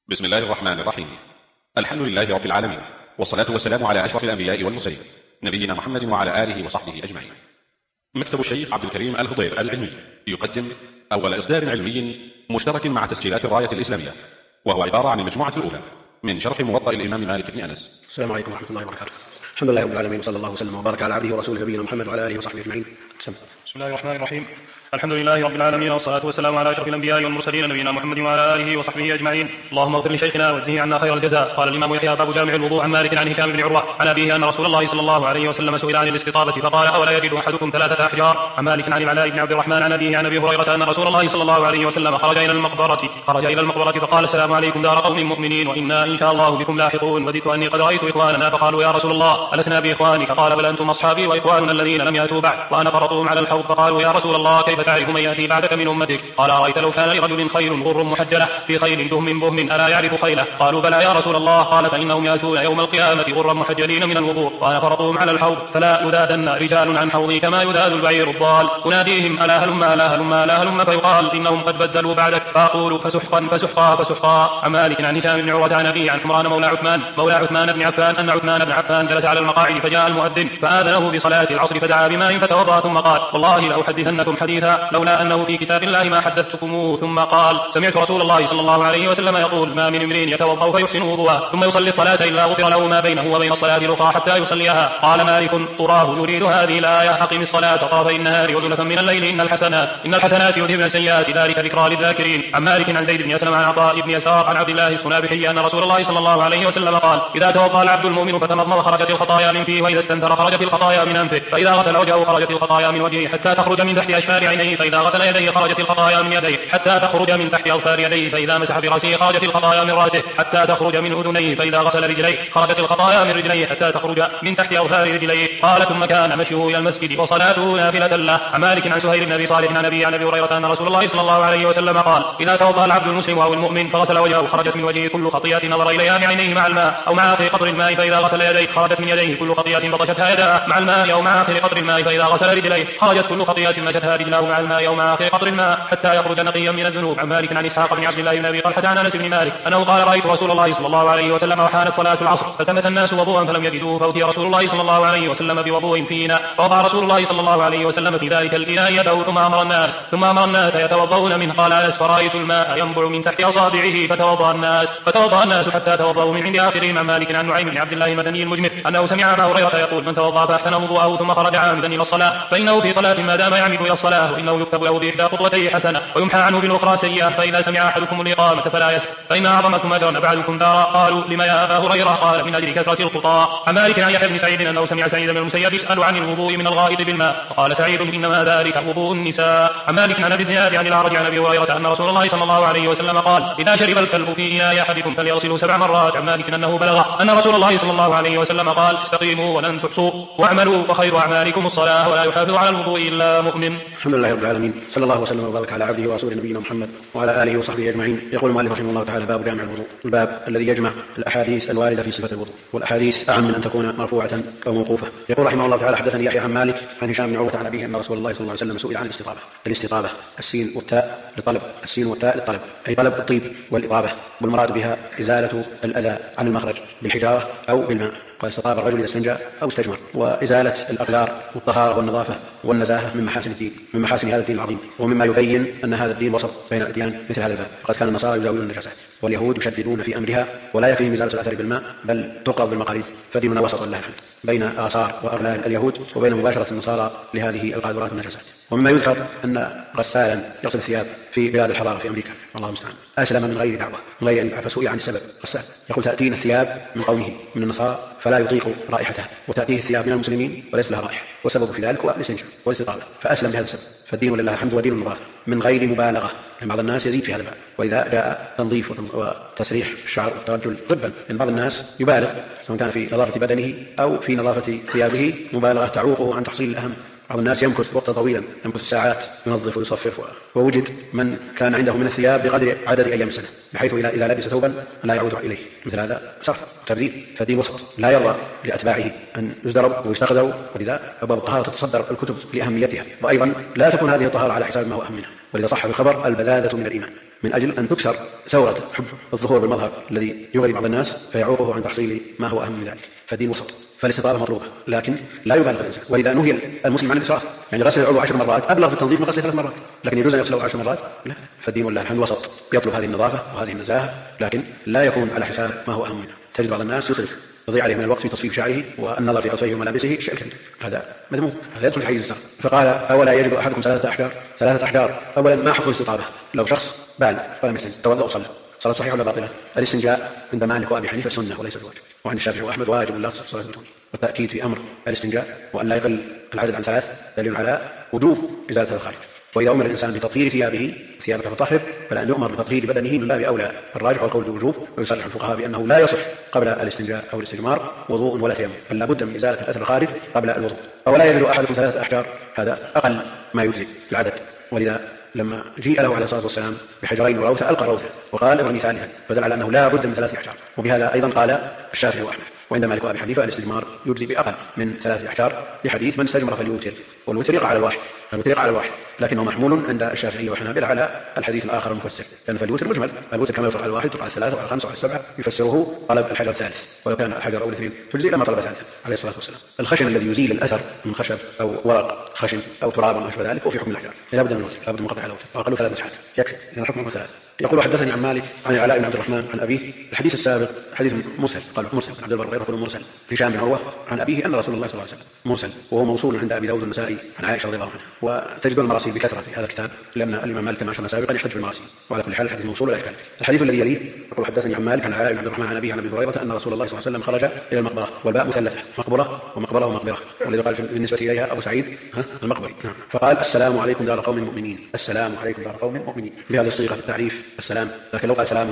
بسم الله الرحمن الرحيم. الحمد لله رب العالمين، والصلاة والسلام على أشرف الأنبياء والمرسلين نبينا محمد وعلى آله وصحبه أجمعين. مكتب الشيخ عبد الكريم الخضير العلمي يقدم أول إصدار علمي مشترك مع تسجيلات الراية الإسلامية، وهو عبارة عن المجموعة الأولى من شرح موطأ الإمام مالك بن أنس. السلام عليكم ورحمة الله وبركاته. الحمد لله رب العالمين، وصلى الله وسلم وبارك على عبده ورسوله نبينا محمد وعلى آله وصحبه أجمعين. بسم الله الرحمن الرحيم. الحمد لله رب العالمين، والصلاة والسلام على أشرف الأنبياء والمرسلين نبينا محمد وعلى آله وصحبه أجمعين. اللهم اغفر لشيخنا واجزه عنا خير الجزاء. قال الإمام يحيى باب جامع الوضوء عن مالك عن هشام بن عروة عن أبيه أن رسول الله صلى الله عليه وسلم سئل عن الاستطابة فقال: أولا يجد أحدكم 3 أحجار؟ عن مالك عن العلاء بن عبد الرحمن عن أبيه عن أبي هريرة أن رسول الله صلى الله عليه وسلم خرج إلى المقبرة فقال: السلام عليكم دار قوم مؤمنين وإنا إن شاء الله بكم لاحقون. وددت أني قد رأيت إخواننا. فقالوا: يا رسول الله ألسنا بإخوانك؟ قال: بل أنتم أصحابي وإخواننا الذين لم يأتوا بعد وأنا فرطهم على الحوض. فقالوا: يا رسول الله كيف تعرف من يأتي بعدك من أمتك؟ قال: أرأيت لو كان لرجل خيل غر محجلة في خيل بهم ألا يعرف خيله؟ قالوا: بلى يا رسول الله. قال: فإنهم يأتون يوم القيامة غرا محجلين من الوضوء وأنا فرطهم على الحوض، فلا يذادن رجال عن حوضي كما يذاد البعير الضال. أناديهم: ألا هلم ألا هلم ألا هلم، فيقال: إنهم قد بدلوا بعدك. فأقول: فسحقا فسحقا فسحقا. عن مالك عن هشام بن عروة عن أبيه عن حمران مولى عثمان بن عفان أن عثمان بن عفان جلس على المقاعد فجاء المؤذن فآذنه بصلاة العصر فدعا بماء فتوضأ ثم قال: والله لأحدثنكم حديثا لولا أنه في كتاب الله ما حدثتكموه. ثم قال: سمعت رسول الله صلى الله عليه وسلم يقول: ما من امرئ يتوضأ فيحسن وضوءه ثم يصلي الصلاة إلا غفر له ما بينه وبين الصلاة الأخرى حتى يصليها. قال مالك: طراه يريد هذه الآية: أقم الصلاة طرفي النهار وزلفا من الليل إن الحسنات يذهبن السيئات ذلك ذكرى للذاكرين. عن مالك عن زيد بن أسلم عن عطاء بن يسار عن عبد الله الصنابحي أن رسول الله صلى الله عليه وسلم قال: إذا توضأ العبد المؤمن فتمضمض خرجت الخطايا من فيه، وإذا استنثر خرجت الخطايا من أنفه، فإذا غسل وجهه خرجت الخطايا من وجهه حتى تخرج من تحت أشفار عينيه، فإذا غسل يديه خرجت الخطايا من يديه حتى تخرج من تحت أظفار يديه، فإذا مسح برأسه خرجت الخطايا من رأسه حتى تخرج من أذنيه، فإذا غسل رجليه خرجت الخطايا من رجليه حتى تخرج من تحت أظفار رجليه. قال: ثم كان مشيه إلى المسجد وصلاته نافلة له. عن مالك عن سهيل بن أبي صالح عن أبي هريرة أن رسول الله صلى الله عليه وسلم قال: إذا توضأ العبد المسلم أو المؤمن فغسل وجهه خرجت من وجهه كل خطيئة نظر إليها بعينيه مع الماء أو مع آخر قطر الماء، فإذا غسل يديه خرجت من يديه كل خطيئة بطشتها يداه مع الماء أو مع آخر قطر الماء، فإذا غسل رجليه خرجت كل خطيئة مشتها رجلاه مع الماء أو مع آخر قطر الماء حتى يخرج نقيا من الذنوب. عن مالك عن إسحاق بن عبد الله بن أبي طلحة عن أنس بن مالك أنه قال: رأيت رسول الله صلى الله عليه وسلم وحانت صلاة العصر فالتمس الناس وضوءا فلم يجدوه، فأتي رسول الله صلى الله عليه وسلم بوضوء في إناء، فوضع رسول الله صلى الله عليه وسلم في ذلك الإناء يده ثم أمر الناس يتوضؤون منه. قال أنس: فرأيت الماء ينبع من تحت أصابعه فتوضأ الناس حتى توضأوا من عند آخرهم. عن مالك عن نعيم بن عبد الله المدني المجمر أنه سمع أبا هريرة يقول: من توضأ فأحسن وضوءه ثم خرج عامدا إلى الصلاة فإنه في صلاة ما دام يعمد إلى الصلاة، وإنه يكتب له بإحدى خطوتيه حسنة ويمحى عنه بالأخرى سيئة. فإذا سمع أحدكم الإقامة فلا يسأل فإن أعظمكم أجرا بعدكم دارا. قالوا: لما يا أبا هريرة؟ قال: من أجل كثرة الخطى. عن مالك عن يحيى بن سعيد أنه سمع سعيد بن المسيب يسأل عن الوضوء من الغائط بالماء، فقال سعيد: إنما ذلك وضوء النساء. عن مالك عن أبي الزناد عن الأعرج عن أبي هريرة أن رسول الله صلى الله عليه وسلم قال: إذا شرب الكلب في إناء أحدكم فليغسله 7 مرات. عن مالك أنه بلغ أن رسول الله صلى الله عليه وسلم قال: استقيموا ولن تحصوا واعملوا وخير أعمالكم الصلاة ولا يحافظ على الوضوء إلا مؤمن. الحمد لله رب العالمين، صلى الله وسلم وبارك على عبده ورسوله نبينا محمد وعلى آله وصحبه أجمعين. يقول المؤلف رحمه الله تعالى: باب جامع الوضوء، الباب الذي يجمع الأحاديث الواردة في صفة الوضوء، والأحاديث أعم من أن تكون مرفوعة أو موقوفة. يقول رحمه الله تعالى: حدثني يحيى عن مالك عن هشام بن عروة عن أبيه أن رسول الله صلى الله عليه وسلم سئل عن الاستطابة السين والتاء للطلب أي طلب الطيب والإطابة، والمراد بها إزالة الأذى عن المخرج بالحجارة أو بالماء. قال: استطاب الرجل إذا استنجى أو استجمر، وإزالة الأقدار والطهارة والنظافة والنزاهة من محاسن الدين، من محاسن هذا الدين العظيم، ومما يبين أن هذا الدين وسط بين الأديان مثل هذا الباب. وقد كان النصارى يزاولون النجاسات واليهود يشددون في أمرها، ولا يكفيهم إزالة الأثر بالماء بل تقرض بالمقاريض، فديننا وسط الله الحمد بين آثار وأغلال اليهود وبين مباشرة النصارى لهذه القاذورات والنجاسات. ومما يذكر أن غسالا يغسل الثياب في بلاد الحضارة في أمريكا الله المستعان أسلم من غير دعوة فسئل عن السبب. غسال يقول: تأتينا الثياب من قومه من النصارى فلا يطيق رائحتها، وتأتيه الثياب من المسلمين وليس لها رائحة، والسبب في ذلك هو الاستنجاء والاستطابة، فأسلم بهذا السبب. فالدين ولله الحمد ودين النظافة من غير مبالغة، لأن بعض الناس يزيد في هذا الباب. وإذا جاء تنظيف وتسريح الشعر والترجل طبا، لأن بعض الناس يبالغ سواء كان في نظافة بدنه أو في نظافة ثيابه مبالغة تعوقه عن تحصيل الأهم. بعض الناس يمكث وقتا طويلا، يمكث ساعات ينظف ويصفف، ووجد من كان عنده من الثياب بقدر عدد أيام السنة، بحيث إذا لبس ثوبا لا يعود إليه. مثل هذا صرف وتبذير. فالدين وسط لا يرضى لأتباعه أن يزدروا ويستقذروا، ولذا أبواب الطهارة تتصدر الكتب لأهميتها، وأيضا لا تكون هذه الطهارة على حساب ما هو أهم منها. ولذا صح في الخبر: البذاذة من الإيمان. من أجل أن تكسر ثورة حب الظهور بالمظهر الذي يغري بعض الناس فيعوقه عن تحصيل ما هو أهم من ذلك. فالدين وسط، فالاستطابة مطلوبة لكن لا يبالغ الإنسان. ولذا نهي المسلم عن الإسراف، يعني غسل العضو 10 مرات أبلغ في التنظيف من غسله 3 مرات، لكن يجوز أن يغسله 10 مرات؟ لا. فالدين والله الحمد وسط، يطلب هذه النظافة وهذه النزاهة لكن لا يكون على حساب ما هو أهم منه. تجد بعض الناس يصرف، يضيع عليه من الوقت في تصفيف شعره والنظر في أطفيه وملابسه شيء كثير، هذا مذموم، هذا يدخل في حيز الإسراف. فقال أولا يجد أحدكم 3 أحجار. أولا ما حكم الاستطابة؟ لو شخص بال ولم يستنجد توضأ وصلى، صلاة صحيحة ولا باطلة؟ الاستنجاء عند مالك وأبي حنيفة سنة وليس بواجب، وعند الشافعي وأحمد واجب لا تصح صلاة بدونه. والتأكيد في أمر الاستنجاء وأن لا يقل العدد عن 3 دليل على وجوب إزالة الخارج. وإذا أمر الإنسان بتطهير ثيابك فطهر، فلأن يؤمر بتطهير بدنه من باب أولى. الراجح والقول بالوجوب، ويصرح الفقهاء بأنه لا يصح قبل الاستنجاء أو الاستجمار وضوء ولا تيمم، بل لا بد من إزالة الأثر الخارج قبل الوضوء. أولا يجد أحدكم 3 أحجار، هذا أقل ما يجزي في العدد. ولذا لما جيء له عليه الصلاة والسلام بحجرين وروثة ألقى روثة وقال ارمي ثالثا، فدل على أنه لا بد من 3 أحجار. وبهذا أيضا قال الشافعي وأحمد. وعند مالك وأبي حنيفة الاستجمار يجزي بأقل من 3 أحجار لحديث من استجمر فليوتر، والوتر يقع على الواحد، لكنه محمول عند الشافعي والحنابلة على الحديث الآخر المفسر، لأن فالوتر مجمل، الوتر كما يطلق على الواحد يطلق على 3 وعلى 5 وعلى 7، يفسره طلب الحجر الثالث، ولو كان الحجر أو الاثنين تجزي لما طلب ثالثا عليه الصلاة والسلام. الخشن الذي يزيل الأثر من خشب أو ورق خشن أو تراب أو ذلك وفي حكم الأحجار، لا بد من الوتر، لا بد من قطع الوتر، وأقل 3 مسحات يكفي، إذا حكمه 3. يقول حدثني عن مالك عن العلاء بن عبد الرحمن عن أبيه. الحديث السابق حديث مرسل، قال مرسل عبد البر يقول مرسل هشام بن عروة عن أبيه أن رسول الله صلى الله عليه وسلم مرسل، وهو موصول عند أبي داود النسائي عن عائشة رضي الله عنها. وتجدون المراسيل بكثرة في هذا الكتاب، لأن الإمام مالك كما أشرنا سابقا يحتج بالمراسيل، وعلى كل حال الحديث موصول ولا إشكال. الحديث الذي يليه يقول حدثني عن مالك عن العلاء بن عبد الرحمن عن أبيه عن أبي هريرة أن رسول الله صلى الله عليه وسلم خرج إلى المقبرة، والباء مثلثة، مقبرة ومقبرة ومقبرة، والذي قال بالنسبة إليها أبو سعيد المقبري، فقال السلام عليكم دار قوم مؤمنين، السلام عليكم دار قوم مؤمنين بهذه الصيغة التعريف السلام. لكن لو قال سلام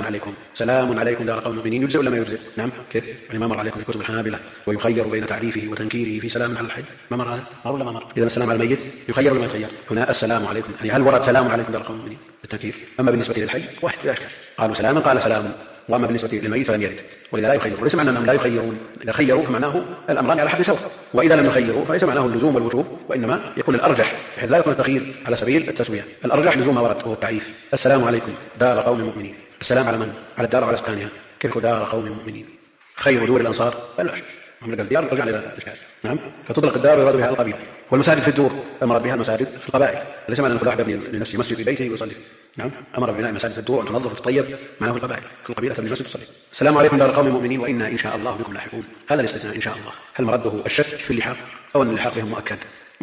عليكم دار قوم مؤمنين يجزئ ولا ما يجزئ؟ نعم كيف؟ يعني ما مر عليكم في كتب الحنابلة ويخير بين تعريفه وتنكيره في سلام على الحي، ما مر هذا؟ مر ولا ما مر؟ إذا السلام على الميت يخير ولا ما يخير؟ هنا السلام عليكم، يعني هل ورد سلام عليكم دار قوم مؤمنين بالتنكير؟ أما بالنسبة للحي واحد لا أشكال، قالوا سلاما قال سلام، وأما بالنسبة للميت فلم يرد، ولذا لا يخيرون. وليس معنى أنهم لا يخيرون، إذا خيروا فمعناه الأمران على حد سواء، وإذا لم يخيروا فليس معناه اللزوم والوجوب، وإنما يكون الأرجح بحيث لا يكون التخيير على سبيل التسوية، الأرجح لزوم ما ورد وهو التعريف السلام عليكم دار قوم مؤمنين. السلام على من؟ على الدار وعلى سكانها، كيف دار قوم مؤمنين؟ خير دور الأنصار فلا شك، من الديار ترجع إلى الإشكال. نعم، فتطلق الدار ويراد بها القبيلة، والمساجد في الدور المراد بها المساجد في القبائل، ليس معنى أن كل واحد يبني لنفسه مسجد في بيته ويصلي. نعم، أمر ببناء مساجد في الدور وأن تنظف وتطيب، معناه القبائل، كل قبيلة تبني مسجد تصلي. السلام عليكم دار قوم مؤمنين وإنا إن شاء الله بكم لاحقون. هذا الاستثناء إن شاء الله، هل مرده الشك في اللحاق أو أن اللحاق بهم مؤكد؟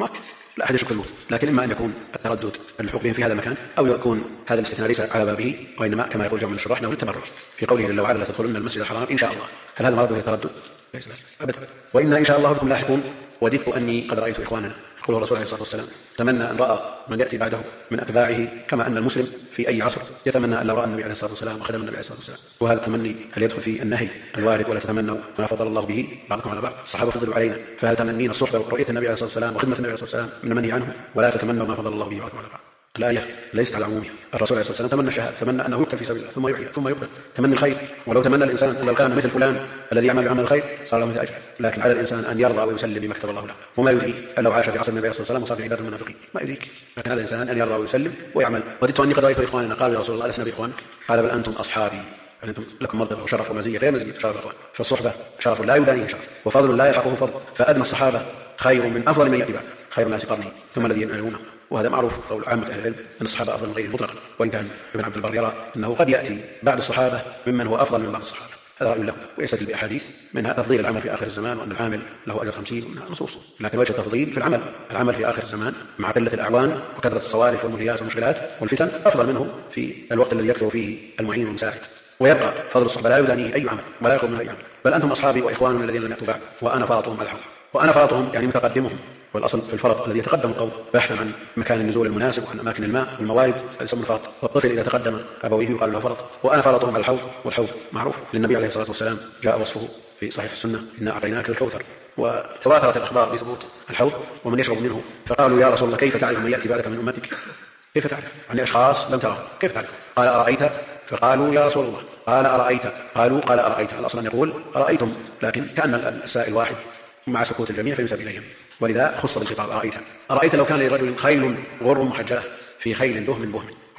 لا أحد يشك الوجود، لكن إما أن يكون التردد اللحوق بهم في هذا المكان، أو يكون هذا الاستثناء ليس على بابه، وإنما كما يقول جمع من الشراح أنه للتبرك في قوله جل وعلا لا تدخلن المسجد الحرام إن شاء الله. هل هذا مرده التردد؟ ليس أبدا. وإنا إن شاء الله بكم لاحقون. وددت أني قد رأيت إخواننا، يقول الرسول عليه الصلاة والسلام تمنى أن رأى من يأتي بعده من أتباعه، كما أن المسلم في أي عصر يتمنى أن لو رأى النبي عليه الصلاة والسلام وخدم النبي عليه الصلاة والسلام. وهذا التمني هل يدخل في النهي الوارد ولا تتمنوا ما فضل الله به بعضكم على بعض؟ الصحابة فضلوا علينا، فهل تمنينا الصحبة ورؤية النبي عليه الصلاة والسلام وخدمة النبي عليه الصلاة والسلام من المنهي عنه؟ ولا تتمنوا ما فضل الله به بعضكم على بعض. الآية ليست على عمومها. الرسول عليه الصلاة والسلام تمنى الشهادة، تمنى أنه يقتل في سبيل الله ثم يحيى ثم يقتل، تمنى الخير. ولو تمنى الإنسان أن لو كان مثل فلان الذي يعمل بعمل الخير صار له مثل أجر، لكن على الإنسان أن يرضى ويسلم بما كتب الله له. وما يدري أن لو عاش في عصر النبي عليه الصلاة والسلام وصار في عباد المنافقين، ما يدريك، لكن على الإنسان أن يرضى ويسلم ويعمل. وددت أني قد رأيت إخواننا قالوا يا رسول الله لسنا بإخوانك، قال بل أنتم أصحابي، أنتم لكم مرتبة وشرف ومزية غير مزية شرف الإخوان، فالصحبة شرف لا يدانيه شرف، وفضل لا يلحقه فضل، فأدنى الصحابة خير من أفضل من يأتي بعد، خير الناس قرني ثم الذين يلونه. وهذا معروف قول عامة أهل العلم أن الصحابة أفضل من غيرهم مطلقا، وإن كان ابن عبد البر يرى أنه قد يأتي بعد الصحابة ممن هو أفضل من بعض الصحابة، هذا رأي له، ويستدل بأحاديث منها تفضيل العمل في آخر الزمان وأن العامل له أجر 50 ومنها نصوص. لكن وجه التفضيل في العمل في آخر الزمان مع قلة الأعوان وكثرة الصوارف والمنهيات والمشكلات والفتن أفضل منه في الوقت الذي يكثر فيه المعين والمساعد. ويبقى فضل الصحبة لا يدانيه أي عمل ولا يقوم من أي عمل، بل أنتم أصحابي وإخواننا الذين لم يأتوا بعد، وأنا فرطهم على الحوض. وأنا فرطهم يعني متقدمهم، والأصل في الفرط الذي يتقدم القوم بحثا عن مكان النزول المناسب وعن أماكن الماء والموارد، هذا يسمى الفرط. والطفل إذا تقدم أبويه يقال له فرط. وأنا فرطهم على الحوض، والحوض معروف للنبي عليه الصلاة والسلام، جاء وصفه في صحيح السنة إنا أعطيناك الكوثر، وتواترت الأخبار بثبوت الحوض ومن يشرب منه. فقالوا يا رسول الله كيف تعرف من يأتي بعدك من أمتك؟ كيف تعرف عن أشخاص لم ترهم؟ كيف تعرف؟ قال أرأيت؟ فقالوا يا رسول الله. قال أرأيت؟ قالوا قال أرأيت. الأصل أن يقول أرأيتم، لكن كأن السائل واحد مع سكوت الجميع فينسب إليهم، ولذا خص بالخطاب أرأيت. أرأيت لو كان لرجل خيل غر محجلة في خيل دهم بهم،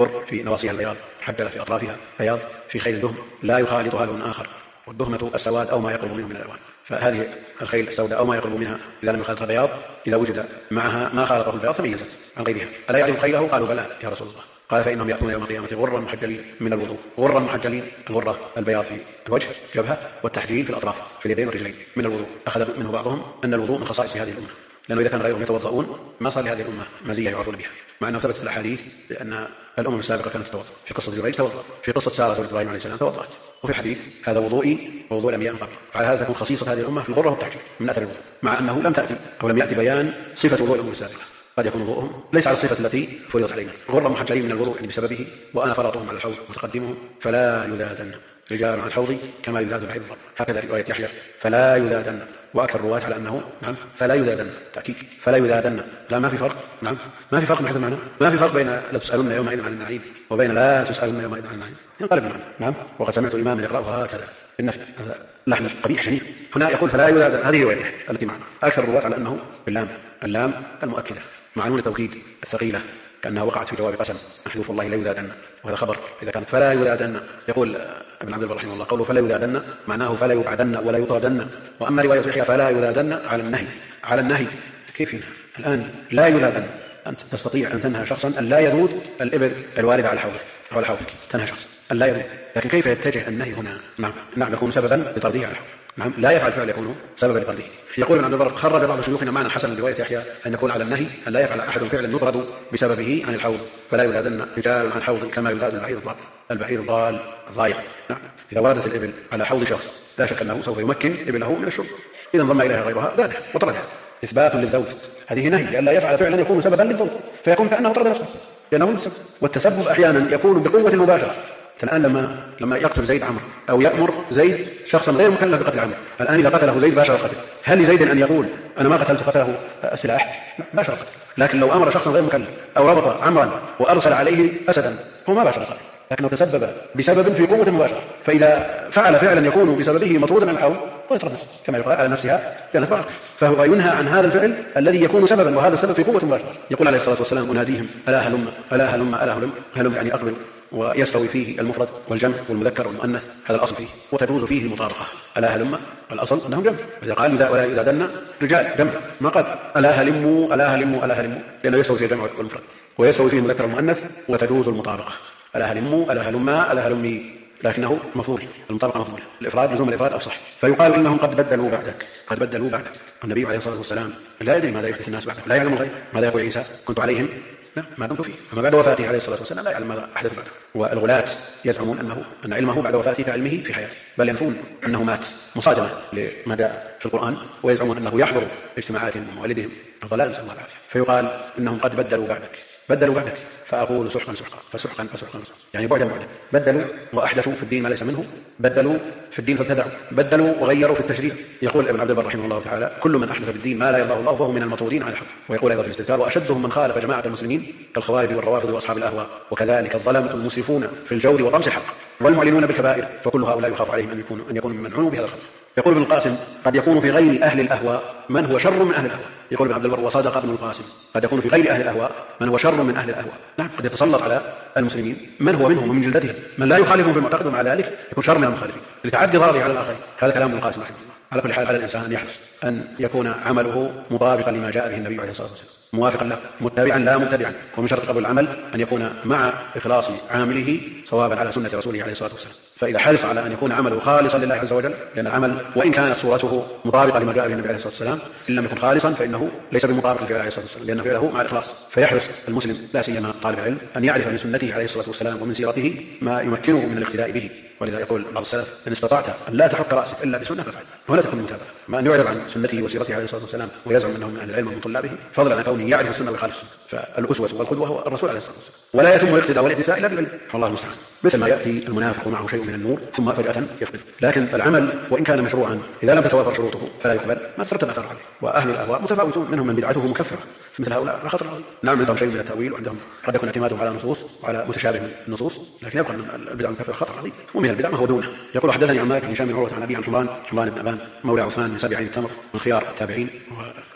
كر في نواصيها البياض، حجل في أطرافها بياض، في خيل الدهم لا يخالطها لون آخر، والدهمة السواد أو ما يقرب منه من الألوان. فهذه الخيل السوداء أو ما يقرب منها إذا لم يخالطها بياض، إذا وجد معها ما خالطه البياض تميزت عن غيرها. ألا يعرف خيله؟ قالوا بلى يا رسول الله. قال فإنهم يأتون يوم القيامة غرا محجلين من الوضوء. غرا محجلين، الغرة البياض في الوجه جبهة، والتحجيل في الأطراف في اليدين والرجلين من الوضوء. أخذ منه بعضهم أن الوضوء من خصائص هذه الأمة، لأنه إذا كان غيرهم يتوضؤون ما صار لهذه الأمة مزية يعرضون بها، مع أنه ثبتت الأحاديث بأن الأمم السابقة كانت تتوضأ. في قصة جريج توضأ، في قصة سارة زوجة إبراهيم عليه السلام توضأت، وفي الحديث هذا وضوئي ووضوء الأنبياء من قبل. على هذا تكون خصيصة هذه الأمة في الغرة والتحجيل من أثر الوضوء، مع أنه لم تأتي أو لم يأتي بيان صفة وضوء الأمم السابقة. قد يكون وضوءهم ليس على الصفة التي فرضت علينا. غرة محجلين من الوضوء يعني بسببه، وأنا فرطهم على الحوض متقدمهم فلا يذادن رجال عن الحوض كما يذاد البعير الضب. هكذا رواية يحيى فلا يذادن، وأكثر الرواة على أنه نعم فلا يذادن تأكيد فلا يذادن. لا ما في فرق، نعم ما في فرق من حيث المعنى، ما في فرق بين لا تسألون يومئذ عن النعيم وبين لا تسألون يومئذ عن النعيم، ينقلب المعنى. نعم وقد سمعت إماما يقرأها هكذا بالنفي، هذا لحن قبيح شنيع. هنا يقول فلا يذادن، هذه رواية التي معنا. أكثر الرواة على أنه باللام، اللام المؤكدة مع نون التوكيد الثقيلة كأنها وقعت في جواب قسم محذوف والله لا يذادن، وهذا خبر إذا كانت فلا يذادن. يقول ابن عبد البر رحمه الله قوله فلا يذادن معناه فلا يبعدن ولا يطردن. وأما رواية يحيى فلا يذادن على النهي، على النهي كيف الآن لا يذادن؟ أنت تستطيع أن تنهى شخصا أن لا يذود الإبل الواردة على الحوض أو على حوضك، تنهى شخص أن لا يذود، لكن كيف يتجه النهي هنا؟ نعم يكون سببا لطرده على الحوض، نعم لا يفعل فعل يكون سببا لطرده. يقول ابن عبد البر خرج بعض شيوخنا معنى حسن رواية يحيى أن يكون على النهي أن لا يفعل أحد فعلا يطرد بسببه عن الحوض، فلا يذادن رجال عن حوض كما يذاد البعير الضال. البعير الضال ضايع. نعم إذا وردت الإبل على حوض شخص لا شك أنه سوف يمكن إبله من الشرب، إذا انضم إليها غيرها زادها وطردها. إثبات للذود، هذه نهي لأن لا يفعل فعلا يكون سببا للذود، فيكون كأنه طرد نفسه لأنه السبب. والتسبب أحيانا يكون بقوة المباشرة. الآن لما يقتل زيد عمرو أو يأمر زيد شخصا غير مكلف بقتل عمرو، الآن إذا قتله زيد باشر القتل، هل لزيد أن يقول أنا ما قتلت قتله السلاح؟ باشر القتل. لكن لو أمر شخصا غير مكلف أو ربط عمرا وأرسل عليه أسدا هو ما باشر القتل، لكنه تسبب بسبب في قوة مباشرة، فإذا فعل فعلا يكون بسببه مطرودا عن الحوض ويطرد كما يقال على نفسها كانت بارك، فهو ينهى عن هذا الفعل الذي يكون سببا، وهذا السبب في قوة مباشرة. يقول عليه الصلاة والسلام أناديهم ألا هلم ألا هلم ألا هلم، هلم يعني أقبل، ويستوي فيه المفرد والجمع والمذكر والمؤنث، هذا الأصل فيه، وتجوز فيه المطابقة. ألا هلم الأصل أنهم جمع، إذا قال ولا يذادن رجال جمع، ما قال ألا هلموا ألا هلموا ألا هلموا، لأنه يستوي فيه الجمع والمفرد ويستوي فيه المذكر والمؤنث، وتجوز المطابقة. ألا هلموا ألا هلما ألا هلمي، لكنه مفضول، المطابقة مفضولة، الإفراد لزوم الإفراد أفصح. فيقال إنهم قد بدلوا بعدك، قد بدلوا بعدك. النبي عليه الصلاة والسلام لا يدري ماذا يحدث الناس بعده، لا يعلم الغيب، ماذا يقول عيسى كنت عليهم لا ما دمت فيه. أما بعد وفاته عليه الصلاة والسلام لا يعلم ماذا أحدث بعده. والغلاة يزعمون أن علمه بعد وفاته كعلمه في حياته، بل ينفون أنه مات مصادمة لما جاء في القرآن، ويزعمون أنه يحضر اجتماعاتهم ووالدهم، ضلال نسأل الله العافية. فيقال إنهم قد بدلوا بعدك، بدلوا بعدك، فأقول سحقا سحقا فسحقا فسحقا، يعني بعدا بعدا. بدلوا وأحدثوا في الدين ما ليس منه، بدلوا في الدين فابتدعوا، بدلوا وغيروا في التشريع. يقول ابن عبد البر رحمه الله تعالى كل من أحدث في الدين ما لا يرضاه الله فهو من المطرودين عن الحق. ويقول أيضا في الاستذكار وأشدهم من خالف جماعة المسلمين كالخوارج والروافض وأصحاب الأهواء، وكذلك الظلمة المسرفون في الجور وطمس الحق والمعلنون بالكبائر، فكل هؤلاء يخاف عليهم أن يكونوا ممن عنوا بهذا الخطر. يقول ابن القاسم قد يكون في غير أهل الأهواء من هو شر من أهل الأهواء. يقول ابن عبد البر وصدق ابن القاسم قد يكون في غير أهل الأهواء من هو شر من أهل الأهواء. نعم قد يتسلط على المسلمين من هو منهم ومن جلدتهم من لا يخالفهم في المعتقد، ومع ذلك يكون شر من المخالفين لتعدي ضرره على الآخرين. هذا كلام ابن القاسم رحمه الله. على كل حال على الإنسان أن يحرص أن يكون عمله مطابقا لما جاء به النبي عليه الصلاة والسلام، موافقا له، متبعا لا مبتدعا. ومن شرط قبول العمل أن يكون مع إخلاص عامله صوابا على سنة رسوله عليه الصلاة والسلام. فإذا حرص على أن يكون عمله خالصا لله عز وجل، لأن العمل وإن كانت صورته مطابقة لما جاء به النبي عليه الصلاة والسلام إن لم يكن خالصا فإنه ليس بمطابق لفعله عليه الصلاة والسلام، لأن فعله مع الإخلاص. فيحرص المسلم لا سيما طالب العلم أن يعرف من سنته عليه الصلاة والسلام ومن سيرته ما يمكنه من الاقتداء به. ولذا يقول بعض السلف إن استطعت أن لا تحك رأسك إلا بسنة فافعل، ولا تكن متابعة. ما أن يعرض عن سنته وسيرته عليه الصلاة والسلام ويزعم أنه من أهل العلم ومن طلابه، فضلا عن كونه يعرف السنة ويخالف السنة. فالأسوة والقدوة هو الرسول عليه الصلاة والسلام، ولا يتم الاقتداء والاتساء إلا بالعلم، والله المستعان. مثل ما يأتي المنافق ومعه شيء من النور ثم فجأة يفقد. لكن العمل وإن كان مشروعا إذا لم تتوافر شروطه فلا يقبل، ما ترتب أثر عليه. وأهل الأهواء متفاوتون، منهم من بدعته مكفرة، مثل هؤلاء خطر عظيم. نعم عندهم شيء من التأويل، وعندهم قد يكون اعتمادهم على النصوص وعلى متشابه من النصوص، لكن يبقى البدع المكفرة خطر عظيم. ومن البدع ما هو دونه. يقول حدثني عن مالك بن هشام بن عروة عن أبي عن حمران بن أبان مولى عثمان من سابعين التمر من خيار التابعين،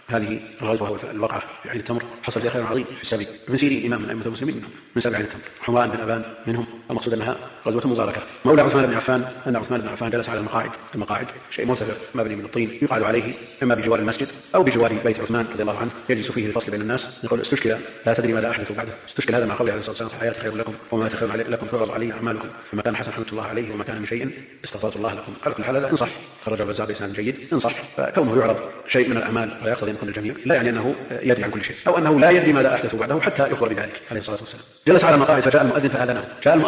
هذه الغزوة والوقعة في عين التمر حصل فيها خير عظيم في السبي. ابن سيرين إمام من أئمة المسلمين منهم من سبي عين التمر، حمران بن أبان منهم. المقصود أنها غزوة مباركة. مولى عثمان بن عفان أن عثمان بن عفان جلس على المقاعد شيء مرتفع مبني من الطين يقعد عليه إما بجوار المسجد أو بجوار بيت عثمان رضي الله عنه، يجلس فيه للفصل بين الناس. يقول استشكل لا تدري ماذا أحدث بعده. استشكل هذا مع قوله عليه الصلاة والسلام حياتي خير لكم وما خير لكم تعرض علي أعمالكم فما كان حسن حمدت الله عليه وما كان من شيء استغفرت الله لكم. على كل حال هذا إن صح، خرج البزار بإسناد جيد إن صح. فكونه يعرض شيء من الأعمال ولا يقتضي أن يكون الجميع لا يعني أنه يدري عن كل شيء أو أنه لا يدري ماذا أحدث بعده حتى يخبر بذلك عليه الصلاة والسلام. جلس على المقاعد فجاء المؤذن فآذنه.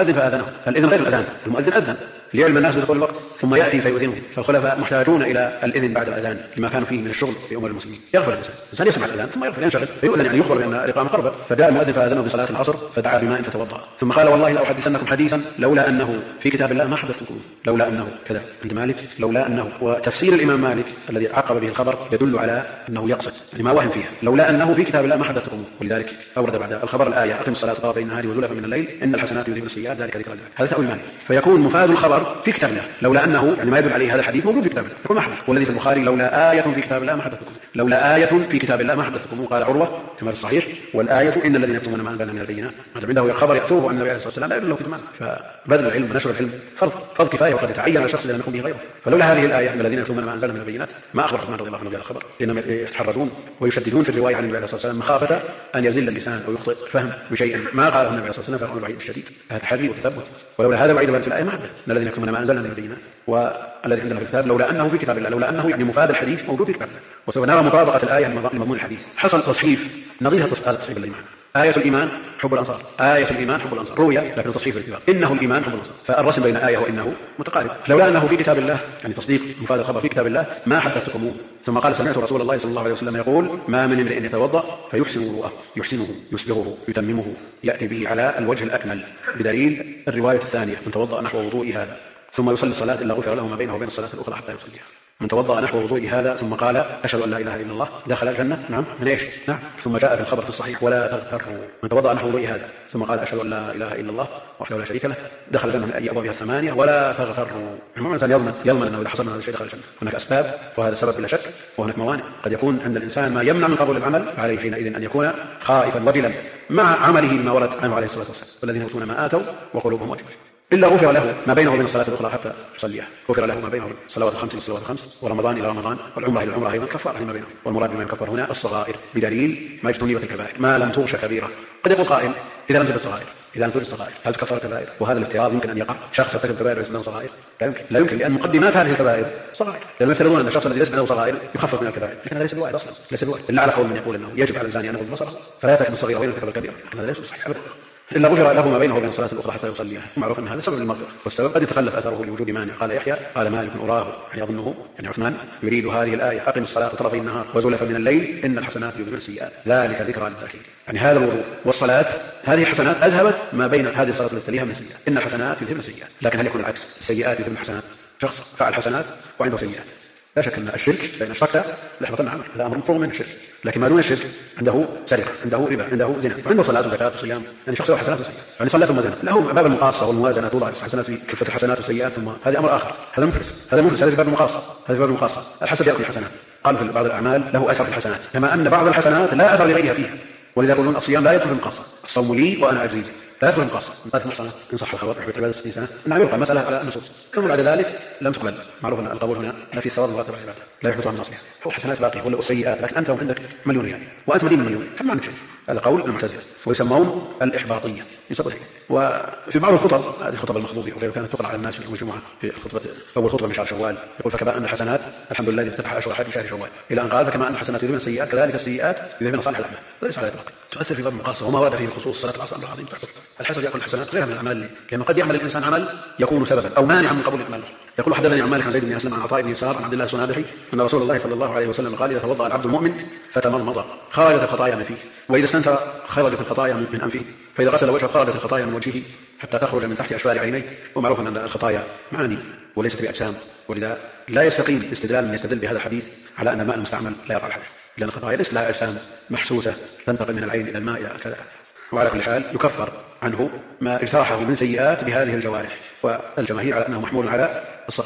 الإذن غير الأذان، المؤذن أذن ليعلم الناس بدخول الوقت ثم يأتي فيؤذنهم. فالخلفاء محتاجون إلى الإذن بعد الأذان لما كانوا فيه من الشغل في أمور المسلمين. يغفل الإنسان يسمع الأذان ثم يغفل ينشغل فيؤذن يعني يخبر بأن الإقامة قربت. فجاء المؤذن فآذنه بصلاة العصر فدعا بماء فتوضأ ثم قال والله لا أحدثنكم حديثا لولا أنه في كتاب الله ما حدثتكم. لولا أنه كذا عند مالك لولا أنه. وتفسير الإمام مالك الذي عقب به الخبر يدل على أنه يقصد يعني ما وهم فيها لولا أنه في كتاب الله ما حدثتكم. ولذلك أورد بعد الخبر الآية أقم الصلاة طرفي النهار وزلفا من الليل إن الحسنات يذهبن السيئات ذلك ذكرى للذاكرين. هذا تأويل مالك. فيكون مفاد الخبر في كتاب الله لولا أنه يعني ما يدل عليه هذا الحديث موجود في كتاب الله يكون ما حدث. والذي في البخاري لولا آية في كتاب الله ما حدثتكم. لولا آية في كتاب الله ما حدثتكم. قال عروة كما في الصحيح والآية إن الذين يكتمون ما أنزلنا من البينات. هذا عنده خبر يأتوه أن النبي عليه الصلاة والسلام لا يدل له كتمان. فبذل العلم ونشر العلم فرض كفاية وقد يتعين على الشخص الذي لم يكن به غيره. فلولا هذه الآية إن الذين يكتمون ما أنزلنا من البينات ما أخبر عثمان رضي الله عنه بهذا الخبر لأنهم يتحرزون ويشددون في الرواية عن النبي عليه الصلاة والسلام مخافة أن يزل اللسان أو يخطئ فهم بشيء ما قاله النبي عليه الصلاة والسلام فيكون الوعيد الشديد. هذا تحري وتثبت. ولولا هذا وعيد في الآية ما حدث إن الذين يكتمون ما أنزلنا من البينات والذي عندنا في الكتاب لولا أنه في كتاب الله. لولا أنه يعني مفاد الحديث موجود في كتاب الله. وسوف نرى مطابقة الآية لمضمون الحديث. حصل تصحيف نظيرها تصحيف الإيمان. آية الإيمان حب الأنصار. آية الإيمان حب الأنصار روي لكن تصحيف الكتاب إنه الإيمان حب الأنصار. فالرسم بين آية وإنه متقارب. لولا أنه في كتاب الله يعني تصديق مفاد الخبر في كتاب الله ما حدثتكم. ثم قال سمعت رسول الله صلى الله عليه وسلم يقول ما من امرئ يتوضأ فيحسن وضوءه يحسنه يسبغه يتممه يأتي به على الوجه الأكمل بدليل الرواية الثانية من توضأ نحو وضوء هذا ثم يصلي الصلاة إلا غفر له ما بينه وبين الصلاة الأخرى حتى يصليها. من توضأ نحو وضوء هذا ثم قال أشهد أن لا إله إلا الله دخل الجنة. نعم من إيش؟ نعم. ثم جاء في الخبر في الصحيح ولا تغتروا. من توضأ نحو وضوء هذا ثم قال أشهد أن لا إله إلا الله وحده لا شريك له دخل الجنة من أي أبوابها الثمانية ولا تغتروا. المهم الإنسان يضمن أنه إذا حصل من هذا الشيء دخل الجنة. هناك أسباب وهذا سبب بلا شك وهناك موانع. قد يكون عند الإنسان ما يمنع من قبول العمل عليه حينئذ أن يكون خائفا وجلا مع عمله بما ورد عنه عليه الصلاة والسلام والذين يؤتون ما آتوا وقلوبهم وجلة إلا غفر له ما بينه وبين الصلاة الأخرى حتى يصليها. غفر له ما بينه وبين الصلوات الخمس والصلوات الخمس ورمضان إلى رمضان والعمرة إلى العمرة أيضا كفارة لما بينهم. والمراد بما يكفر هنا الصغائر بدليل ما اجتنبت الكبائر ما لم تغش كبيرة. قد يقول قائل إذا لم تجد صغائر هل تكفر الكبائر؟ وهذا الافتراض يمكن أن يقع. شخص يرتكب كبائر ويسمى صغائر لا يمكن لأن مقدمات هذه الكبائر صغائر. لأنهم يفترضون أن الشخص الذي ليس له صغائر يخفف من الكبائر لكن هذا ليس الواحد أصلا ليس الواحد إلا على قول من يقول أنه يجب على الزاني أن يغض بصره فلا يرتكب الصغيرة ويرتكب الكبيرة. هذا ليس صحيح أبدا. إلا غفر له ما بينه وبين الصلاة الأخرى حتى يصليها. معروف أن هذا سبب المغفرة والسبب قد يتخلف أثره لوجود مانع. قال يحيى قال مالك أراه يعني أظنه يعني عثمان يريد هذه الآية أقم الصلاة طرفي النهار وزلفا من الليل إن الحسنات يذهبن السيئات ذلك ذكرى للذاكرين. يعني هذا الوضوء والصلاة هذه حسنات أذهبت ما بين هذه الصلاة التي تليها من السيئات. إن الحسنات يذهبن السيئات. لكن هل يكون العكس السيئات يذهبن الحسنات؟ شخص فعل حسنات وعنده سيئات لا شك أن الشرك فإن أشركت ليحبطن عملك. هذا أمر مفروغ من الشرك. لكن ما دون الشرك عنده سرقة عنده ربا عنده زنا عنده صلاة وزكاة وصيام يعني شخص له حسنات وسيئات يعني صلى ثم زنا له باب المقاصة والموازنة توضع الحسنات في كفة الحسنات والسيئات ثم هذا أمر آخر. هذا مفلس هذا في باب المقاصة الحسد يأكل الحسنات. قالوا في بعض الأعمال له أثر في الحسنات كما أن بعض الحسنات لا أثر لغيرها فيها ولذا يقولون الصيام لا يدخل في المقاصة الصوم لي وأنا أجزي لا يدخل في المقاصة. قال في المحصنة إن صح الخبر يحبط عبادة 60 سنة نعم يبقى مسألة على النصوص ثم بعد ذلك لم تقبل. معروف أن القبول هنا لا في الثواب مرتب على العبادة لا يحبط عن الناصية هو حسنات باقية ولا السيئات لكن أنت عندك مليون ريال وأنت مدين مليون كم معنى شيء. هذا قول المعتزلة ويسمون الإحباطية يسمى شيء. وفي بعض الخطب هذه الخطب المخضوضة وغيرها كانت تقرأ على الناس في يوم الجمعة في الخطبة أول خطبة من شهر شوال يقول فكما أن الحسنات الحمد لله الذي افتتح أشهر الحج شهر شوال إلى أن قال فكما أن الحسنات يذهبن السيئات كذلك السيئات يذهبن صالح الأعمال. ليس على إطلاق تؤثر في باب المقاصة وما ورد فيه بخصوص صلاة العصر أمر عظيم. الحسد يأكل الحسنات غيرها من الأعمال لأنه قد يعمل الإنسان عمل يكون سببا أو مانعا من قبول الأعمال. يقول حدثني عن مالك عن زيد بن أسلم عن عطاء بن يسار عن عبد الله السنابحي أن رسول الله صلى الله عليه وسلم قال إذا توضأ العبد المؤمن فتمضمض خرجت الخطايا من فيه وإذا استنثر خرجت الخطايا من أنفه فإذا غسل وجهه خرجت الخطايا من وجهه حتى تخرج من تحت أشفار عينيه. ومعروف أن الخطايا معاني وليست بأجسام ولذا لا يستقيم استدلال من يستدل بهذا الحديث على أن الماء المستعمل لا يقع الحدث لأن الخطايا ليست لها أجسام محسوسة تنتقل من العين إلى الماء إلى كذا. وعلى كل حال يكفر عنه ما اجترحه من سيئات بهذه الجوارح والجماهير على أنه محمول على الصغائر.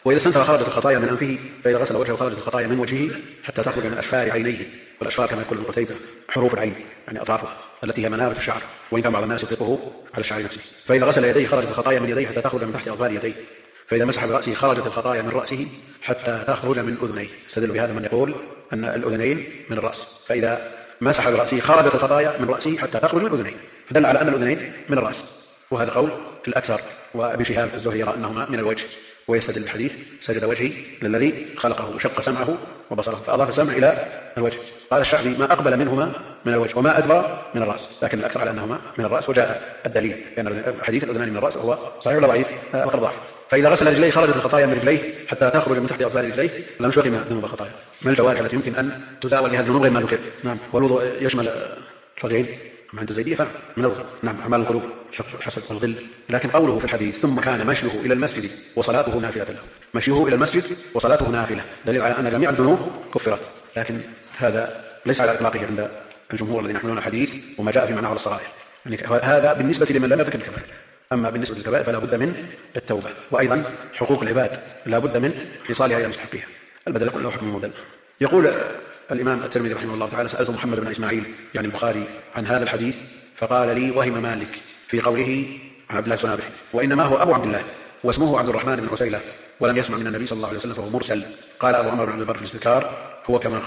وإذا استنثر خرجت الخطايا من أنفه، فإذا غسل وجهه خرجت الخطايا من وجهه حتى تخرج من أشفار عينيه. والأشفار كما يقول ابن قتيبة حروف العين، يعني أطرافه التي هي منابت الشعر، وإن كان بعض الناس يطلقه على الشعر نفسه. فإذا غسل يديه خرجت الخطايا من يديه حتى تخرج من تحت أظفار يديه. فإذا مسح برأسه خرجت الخطايا من رأسه حتى تخرج من أذنيه. استدل بهذا من يقول أن الأذنين من الرأس، فإذا مسح برأسه خرجت الخطايا من رأسه حتى تخرج من أذنيه، فدل على أن الأذنين من الرأس، وهذا قول الأكثر. وابن شهاب الزهري يرى أنهما من الوجه، ويستدل بالحديث سجد وجهي للذي خلقه وشق سمعه وبصره، فأضاف السمع إلى الوجه. قال الشعبي ما أقبل منهما من الوجه وما أدبر من الرأس، لكن الأكثر على أنهما من الرأس، وجاء الدليل لأن حديث الأذنان من الرأس هو صحيح ولا ضعيف؟ القرض ضعيف. فإذا غسل رجليه خرجت الخطايا من رجليه حتى تخرج من تحت أظفار رجليه، لم شتم ذنوب الخطايا. من الجوارح التي يمكن أن تزاول لها الذنوب غير ما ذكر. نعم. والوضوء يشمل الرجلين مع عند الزيدية فهم من الوضوء. نعم. أعمال القلوب الحسد والغل. لكن قوله في الحديث ثم كان مشيه إلى المسجد وصلاته نافلة له، مشيه إلى المسجد وصلاته نافلة، دليل على أن جميع الذنوب كفرت. لكن هذا ليس على إطلاقه عند الجمهور الذين يحملون الحديث وما جاء في معناه الصغائر، يعني هذا بالنسبة لمن لم يذكر الكبائر. أما بالنسبة للكبائر فلا بد من التوبة، وأيضا حقوق العباد لا بد من إيصالها إلى مستحقها، البدل يكون له حكم المبدل. يقول الإمام الترمذي رحمه الله تعالى سألت محمد بن إسماعيل يعني البخاري عن هذا الحديث فقال لي وهم مالك في قوله عن عبد الله السنابحي وإنما هو أبو عبد الله واسمه عبد الرحمن بن عسيلة ولم يسمع من النبي صلى الله عليه وسلم فهو مرسل. قال أبو عمر بن عبد البر في الاستذكار هو كما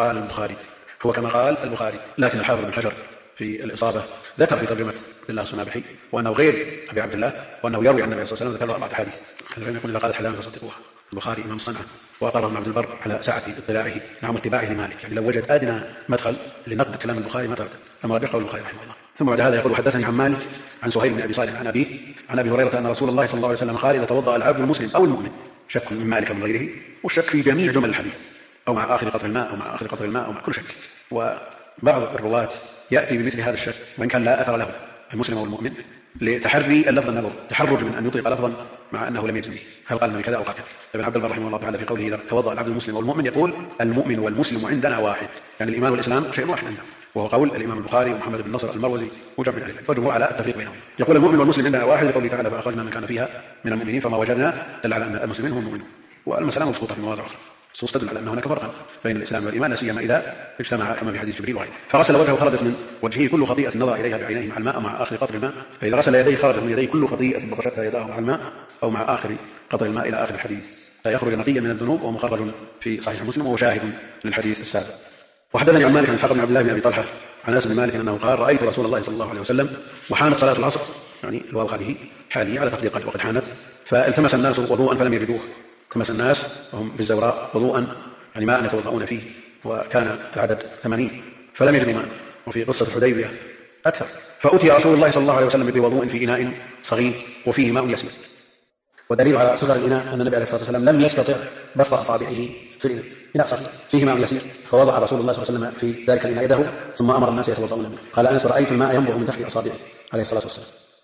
قال البخاري، لكن الحافظ بن حجر في الإصابة ذكر في ترجمة عبد الله السنابحي وأنه غير أبي عبد الله، وأنه يروي عن النبي صلى الله عليه وسلم ذكر له 4 أحاديث. العلم يقول إذا قالت حلال فصدقوها. البخاري إمام الصنعة وأقره ابن عبد البر على سعة اطلاعه نعم اتباعه لمالك، يعني لو وجد أدنى مدخل لنقد كلام البخاري ما ترد، أما رجح قول البخاري رحمه الله. ثم بعد هذا يقول حدثني عن مالك عن سهيل بن أبي صالح عن أبي هريرة أن رسول الله صلى الله عليه وسلم قال إذا توضأ العبد المسلم أو المؤمن، شك من مالك من غيره، والشك في جميع جمل الحديث أو مع آخر قطر الماء أو مع آخر قطر الماء أو مع كل شك. وبعض الرواة يأتي بمثل هذا الشك وإن كان لا أثر له المسلم أو المؤمن لتحري اللفظ النبوي، تحرج من أن يطلق لفظا مع أنه لم يجد به، هل قال من كذا أو قال كذا. ابن عبد البر رحمه الله تعالى في قوله إذا توضأ العبد المسلم أو المؤمن يقول المؤمن والمسلم عندنا واحد، يعني الإيمان والإسلام شيء واحد عندنا، وهو قول الإمام البخاري ومحمد بن نصر المروزي وجمع من أهل العلم، والجمهور على التفريق بينهم. يقول المؤمن والمسلم عندنا واحد لقوله تعالى فأخرجنا من كان فيها من المؤمنين فما وجدنا، دل على أن المسلمين هم المؤمنون. والمسألة مبسوطة في مواضع أخرى، نصوص تدل على أن هناك فرقا بين الإسلام والإيمان لا سيما إذا اجتمع كما في حديث جبريل وغيره. فغسل وجهه خرجت من وجهه كل خطيئة نظر إليها بعينيه مع الماء أو مع آخر قطر الماء، فإذا غسل يديه خرجت من يديه كل خطيئة بطشتها يداه مع الماء أو مع آخر قطر الماء إلى آخر الحديث، لا يخرج نقيا من الذنوب ومخرج في صحيح مسلم وهو شاهد للحديث السابق. وحدثني عن مالك عن إسحاق بن عبد الله بن أبي طلحة عن أنس بن مالك أنه قال رأيت رسول الله صلى الله عليه وسلم وحانت صلاة العصر، يعني الواو هذه حالية على تقدير وقد حانت، فالتمس الناس وضوءا فلم يجدوه، التمس الناس وهم بالزوراء وضوءا يعني ماء يتوضؤون فيه، وكان العدد 80 فلم يجد ماء. وفي قصة الحديبية أكثر، فأتي رسول الله صلى الله عليه وسلم بوضوء في إناء صغير وفيه ماء يسير. ودليل على صغر الإناء أن النبي عليه الصلاة والسلام لم يستطع بسط أصابعه في الإناء صغير فيه ماء يسير، فوضع رسول الله صلى الله عليه وسلم في ذلك الإناء يده ثم أمر الناس يتوضؤون منه. قال أنس رأيت الماء ينبع من تحت أصابعه عليه الصلاة والسلام.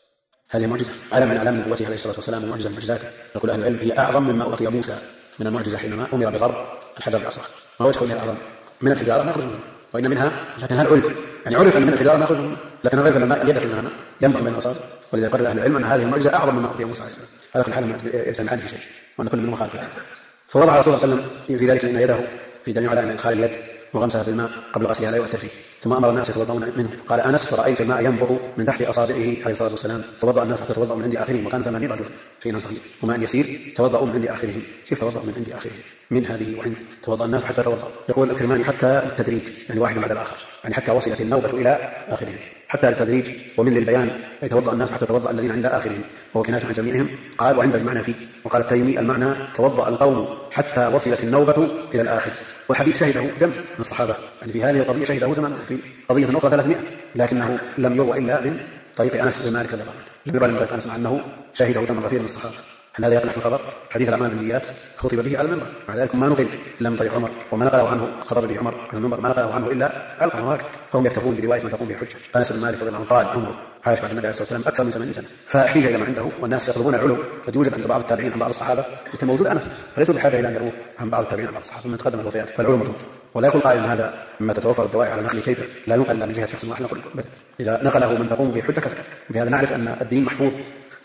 هذه معجزة، علم من أعلام نبوته عليه الصلاة والسلام ومعجزة من معجزاته. يقول أهل العلم هي أعظم مما أعطي موسى من المعجزة حينما أمر بضرب الحجر بالعصا. ما وجه كونها أعظم؟ من الحجارة نأخذ منها، وإن منها لكن هل عرف؟ يعني عرف أن من الحجارة نأخذ منها، لكن عرف أن الماء يدخل منها ينبع من الأصابع. ولذا قرر أهل العلم أن هذه المعجزة أعظم مما أعطي موسى عليه السلام. هذا في الحال ما يجتمعان في شيء، وأن كل منهما خالف. فوضع رسول الله صلى الله عليه وسلم في ذلك إن يده في دليل على أن إدخال اليد وغمسها في الماء قبل غسلها لا يؤثر فيه، ثم أمر الناس يتوضؤون منه. قال أنس فرأيت الماء ينبع من تحت أصابعه عليه الصلاة والسلام، توضأ الناس حتى توضأوا من عند آخرهم، وكان 80 رجلا في ناس صغير وماء يسير توضأوا من عند آخرهم. كيف توضأوا من عند آخرهم؟ من هذه وعند توضأ الناس حتى توضأوا. يقول الكرماني حتى التدريج، يعني واحد بعد الآخر، يعني حتى وصلت النوبة إلى آخرهم، حتى التدريج. ومن للبيان يتوضأ الناس حتى توضأ الذين عند آخرهم، وهو كناية عن جميعهم. قال وعند المعنى فيه. وقال التيمي المعنى توضأ القوم حتى وصلت النوبة إلى الآخر. والحديث شهده جمع من الصحابة، يعني في هذه القضية شهده زمان، في قضية أخرى 300، لكنه لم يروى إلا من طريق أنس بن مالك رضي الله عنه، لم يروى من طريق أنس مع أنه شهده جمع كثير من الصحابة. هل هذا يقنع في الخبر؟ حديث الأعمال بالنيات خطب به على المنبر، مع ذلك ما نقل إلا من طريق عمر، وما نقله عنه خطب به عمر على المنبر ما نقله عنه إلا علقمة، فهم يكتفون برواية من تقوم به الحجة. أنس بن مالك رضي الله عنه قال عمر عاش بعد النبي عليه الصلاة والسلام أكثر من 80 سنة، فاحتاج إلى ما عنده، والناس يطلبون العلو، قد يوجد عند بعض التابعين عن بعض الصحابة مثل موجود أنس، فليسوا بحاجة إلى أن يروه عن بعض التابعين عن بعض الصحابة من تقدم الوفيات، فالعلو مطلوب. ولا يكون قائل هذا مما تتوفر الدواعي على نقل كيف لا ينقل من جهة شخص واحد، نقول إذا نقله من تقوم به حجة كفر. بهذا نعرف أن الدين محفوظ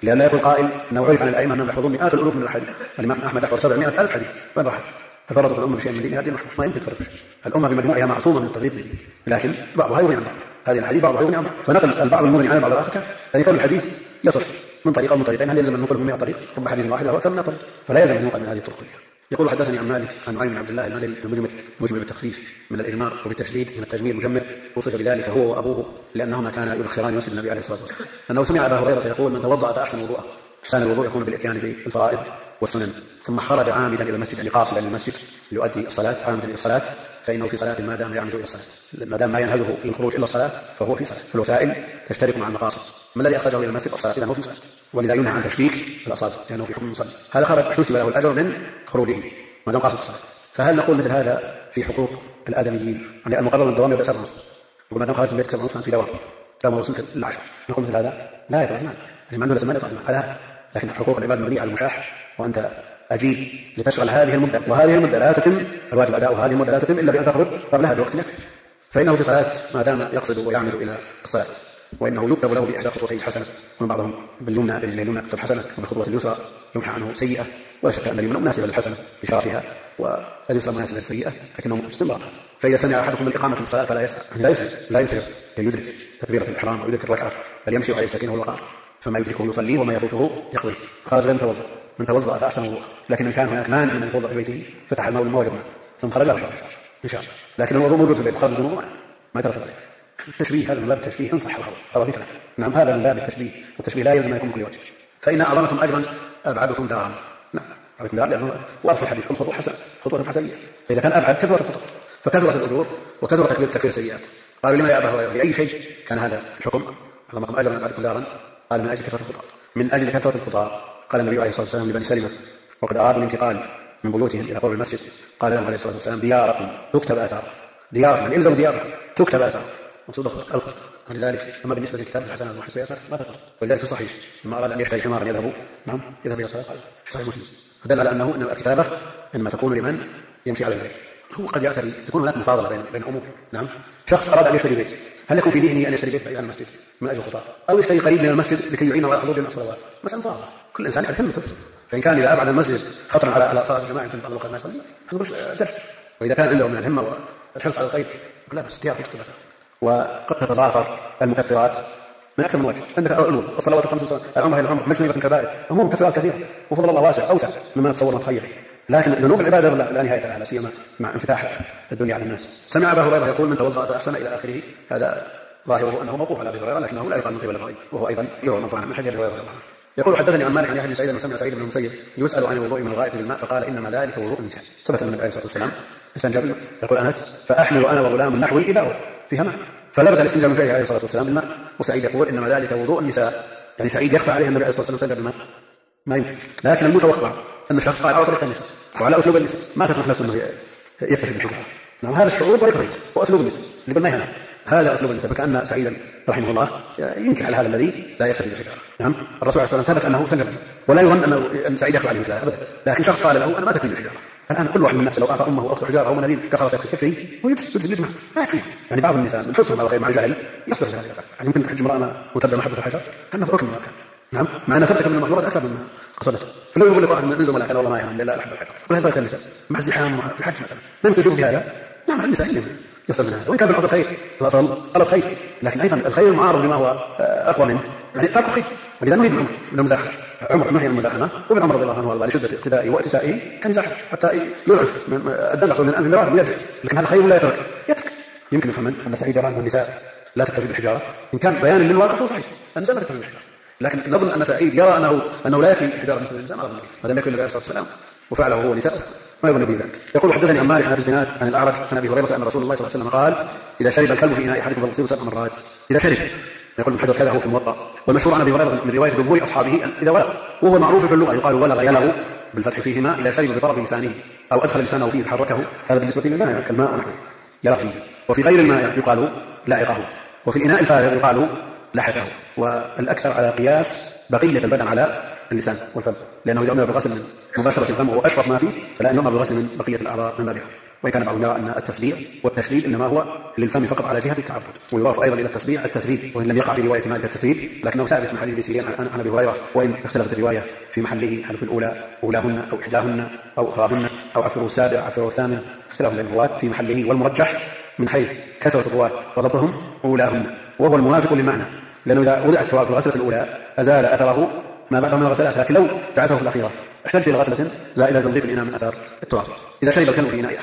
لأن لا يكون قائل أنه عرف عن الأئمة أنهم يحفظون مئات الألوف من الحديث. الإمام أحمد يحفظ 700,000 حديث، وين راحت؟ تفرطت الأمة بشيء من دينها، ما يمكن تفرط. الأمة بمجموعها معصومة من التفريط بالدين، لكن بعضها يغني عن بعض. هذه الحديث بعضها يغني عن بعض، فنقل البعض المغني عن البعض الآخر يعني كون الحديث يصف من طريق أو من طريقين، هل يلزم أن نقل من 100 طريق؟ رب حديث واحد هو أكثر من 100 طريق، فلا يلزم أن ينقل من هذه الطرق كلها. يقول حدثني عن مالك عن نعيم بن عبد الله المدني المجمل بالتخفيف من الإجمار وبالتشديد من التجميل مجمل، وصف بذلك هو وأبوه لأنهما كانا يبخران مسجد النبي عليه الصلاة والسلام، أنه سمع أبا هريرة يقول: من توضأ فأحسن وضوءه. إحسان الوضوء يكون بالإتيان بالفرائض والسنن، ثم خرج عامدا إلى المسجد، يعني قاصدا للمسجد ليؤدي الصلاة، عامدا إلى الصلاة، فإنه في صلاة ما دام يعمد إلى الصلاة، ما دام ما ينهزه للخروج إلى الصلاة فهو في صلاة. فالوسائل تشترك مع المقاصد. ما الذي أخرجه إلى المسجد؟ الصلاة، إذا هو في صلاة، ولذا ينهى عن تشبيك الأصابع لأنه في حكم المصلي. هذا خرج حسب له الأجر من خروجه ما دام قاصد الصلاة. فهل نقول مثل هذا في حقوق الآدميين؟ يعني المقرر من الدوام يبدأ 7:30، وما دام خرج من بيتك 7:30 في دوام وصلت ل10، نقول مثل هذا لا يطلع زمان، يعني ما عنده 8 يطلع زمان هذا. لكن حقوق العباد مبنية على المشاح، وأنت أجيب لتشغل هذه المدة، وهذه المدة لا تتم، الواجب أداء هذه المدة لا تتم إلا بأن تخرج قبلها بوقت يكفي، فإنه في صلاة ما دام يقصد ويعمل إلى الصلاة، وإنه يكتب له بإحدى خطوتين حسنة، ومن بعضهم باليمنى برجل اليمنى تكتب حسنة، وبالخطوة اليسرى يمحى عنه سيئة، ولا شك أن اليمنى مناسبة للحسنة بشرفها واليسرى مناسبة للسيئة لكنه استمرار. فإذا سمع أحدكم بالإقامة في الصلاة فلا يسعى لا ينسى كي يدرك تكبيرة الإحرام ويدرك الركعة، بل يمشي عليه السكينة والوقار، فما يدركه يصليه وما يفوته يقضيه. خرج غير متوضأ، من توضأ فأحسن وضوء، لكن إن كان هناك مانع من يتوضأ في بيته فتح الماء والموجب ثم خرج له إن شاء الله، لكن الوضوء موجود في البيت خرج الوضوء ما يترتب عليه. التشبيه هذا من باب التشبيه، انصح الخبر ذكره. نعم، هذا من باب التشبيه، والتشبيه لا يلزم أن يكون من كل وجه. فإن أعظمكم أجرا أبعدكم دارا. نعم، أبعدكم دارا لأنه واضح في الحديث: كل خطوة حسنة، خطوة حسنية. فإذا كان أبعد كثرة الخطوة، فكثرة الأجور وكثرة تكفير السيئات. قالوا: لما يا أبا هريرة لأي شيء كان هذا الحكم؟ أعظمكم أجرا أبعدكم دارا. قال: من أجل كثرة الخطى. من أجل كثرة الخطى. قال النبي عليه الصلاة والسلام لبني سلمة وقد أرادوا الانتقال من بيوتهم إلى قرب المسجد، قال لهم عليه الصلاة والسلام: دياركم تكتب آثار، دياركم يعني إلزموا دياركم تكتب آثار، مقصود الخلق. ولذلك أما بالنسبة لكتاب الحسنات والسيئات ما تفعل. ولذلك في الصحيح لما أراد أن يشتري حمارا يذهب إلى الصلاة في صحيح مسلم، فدل على أنه إن الكتابة إنما تكون لمن يمشي على البيت. هو قد يعتري تكون هناك مفاضلة بين أمور. نعم، شخص أراد أن يشتري بيت، هل يكون في ذهنه أن يشتري بيت بعيد عن المسجد من أجل الخطاة، أو يشتري قريب من المسجد لكي يعينه على حضور الصلوات؟ مسألة مفاضلة، كل إنسان يعرف المتر. فإن كان إذا أبعد المسجد خطرا على صلاة الجماعة يمكن بعض الوقت ما يصلي، نقول جرح. وإذا كان عنده من الهمة والحرص على الخير لا بس ديار يكتب مثلا. وقد تتضافر المكفرات من أكثر من وجه. عندك الوضوء، الصلوات الخمس، العمر إلى العمر، مجتنبة الكبائر، أمور مكفرات كثيرة، وفضل الله واسع أوسع مما نتصور ونتخيل. لكن ذنوب العبادة لا نهاية لها، لا سيما مع انفتاح الدنيا على الناس. سمع أبا هريرة يقول: من توضأ فأحسن إلى آخره. هذا ظاهره أنه موقوف على أبي هريرة، لكنه لا يقال من قبل الرأي، وهو أيضا يروى مرفوعا من حديث أبي هريرة. يقول: حدثني عن مالك عن يحيى بن سعيد أنه سمع سعيد بن المسيب يسأل عن الوضوء من الغائط بالماء فقال: إنما ذلك وضوء النساء. ثبت من النبي عليه الصلاة والسلام استنجى. يقول أنس: فأحمل أنا وغلام نحو الإباوة فيها ماء، فلبث الاستنجاء من فيه عليه الصلاة والسلام بالماء. وسعيد يقول: إنما ذلك وضوء النساء، يعني سعيد يخفى عليه النبي عليه الصلاة والسلام استنجى بالماء ما يمكن. لكن المتوقع أن الشخص قال على طريقة النساء وعلى أسلوب النساء، ما تخلق نفسه أنه يكتفي بالشبهة. نعم، هذا الشعور طريقة وأسلوب النساء اللي ما يهنا، هذا أسلوب النساء. فكأن سعيدا رحمه الله ينكر على هذا الذي لا يكتفي بالحجارة. نعم، الرسول عليه الصلاة والسلام ثبت أنه سنجد، ولا يظن أن سعيد يخفى عليه مثلها أبدا. لكن شخص قال له: أنا ما تكفي بالحجارة. الآن كل واحد من نفسه لو أعطى أمه وأخته حجارة أو مناديل كخلاص يكفي ويجلس يجمع ما يكفي. يعني بعض النساء من حرصهم على الخير مع الجاهل يصبر هذه الأفعال. يعني يمكن تحج امرأة وتبدأ محبة الحجر كأنه ركن من الأركان. نعم، مع أن ترتكب من المحظورات أكثر مما قصدته. فلو يقول لك واحد من زملائك: والله ما يهم لا أحب الحجر، وهذا طريقة النساء مع الزحام في الحج مثلا، ما يمكن تشوف بهذا. نعم، النساء يصل من هذا، وإن كان بالأصل خير، الأصل طلب خير، لكن أيضا الخير معارض بما هو أقوى منه، يعني ترك خير. ولذا نريد من المزاحمة. عمر ما هي المزاحمة؟ وابن عمر رضي الله عنه وارضاه لشدة اقتدائه واتسائه كان يزاحم حتى يعرف الدم يخرج من الأنف ويرجع، لكن هذا خير لا يترك. يمكن نفهم أن سعيد يرى أن النساء لا تكتفي بالحجارة، إن كان بيانا للواقع فهو صحيح، النساء لا تكتفي بالحجارة، لكن نظن أن سعيد يرى أنه لا يكفي الحجارة بالنسبة للإنسان، ما دام يكفي النبي عليه الصلاة والسلام وفعله هو نساء ما يظن به ذلك. يقول: حدثني عن مالك عن ابي الزناد عن الأعرج عن ابي هريرة ان رسول الله صلى الله عليه وسلم قال: اذا شرب الكلب في اناء احدكم فليغسله 7 مرات. اذا شرب، يقول ابن حجر كذا هو في الموطأ. والمشهور عن ابي هريرة من رواية جمهور اصحابه اذا ولغ، وهو معروف في اللغة يقال ولغ يلغ بالفتح فيهما اذا شرب بطرف لسانه او ادخل لسانه فيه فحركه، هذا بالنسبة للماء كالماء ونحوه يرى فيه. وفي غير الماء يقال لعقه، وفي الاناء الفارغ يقال لحسه. والاكثر على قياس بقية البدن على اللسان والفم، لأنه إذا أمر بالغسل من مباشرة الفم وهو أشرف ما فيه، فلا أن يؤمر بالغسل من بقية الأعضاء من بابها. وإن كان بعضهم يرى أن التسبيع والتشديد إنما هو للفم فقط على جهة التعبد، ويضاف أيضا إلى التسبيع التثريب، وإن لم يقع في رواية مالك التثريب لكنه ثابت في حديث سيرين عن أبي هريرة، وإن اختلفت الرواية في محله هل في الأولى أولاهن أو إحداهن أو أخراهن أو عفر السابع عفر الثامن، اختلاف الرواة في محله، والمرجح من حيث كثرة الرواة وضبطهم أولاهن، وهو الموافق للمعنى، لأنه إذا وضع التراب في الغسلة الأولى أزال أثره ما بعده من الغسلات، لكن لو بعثه في الأخيرة احتاج إلى غسلة زائدة تنظيف الإناء من أثار التراب. إذا شرب الكلب في إناء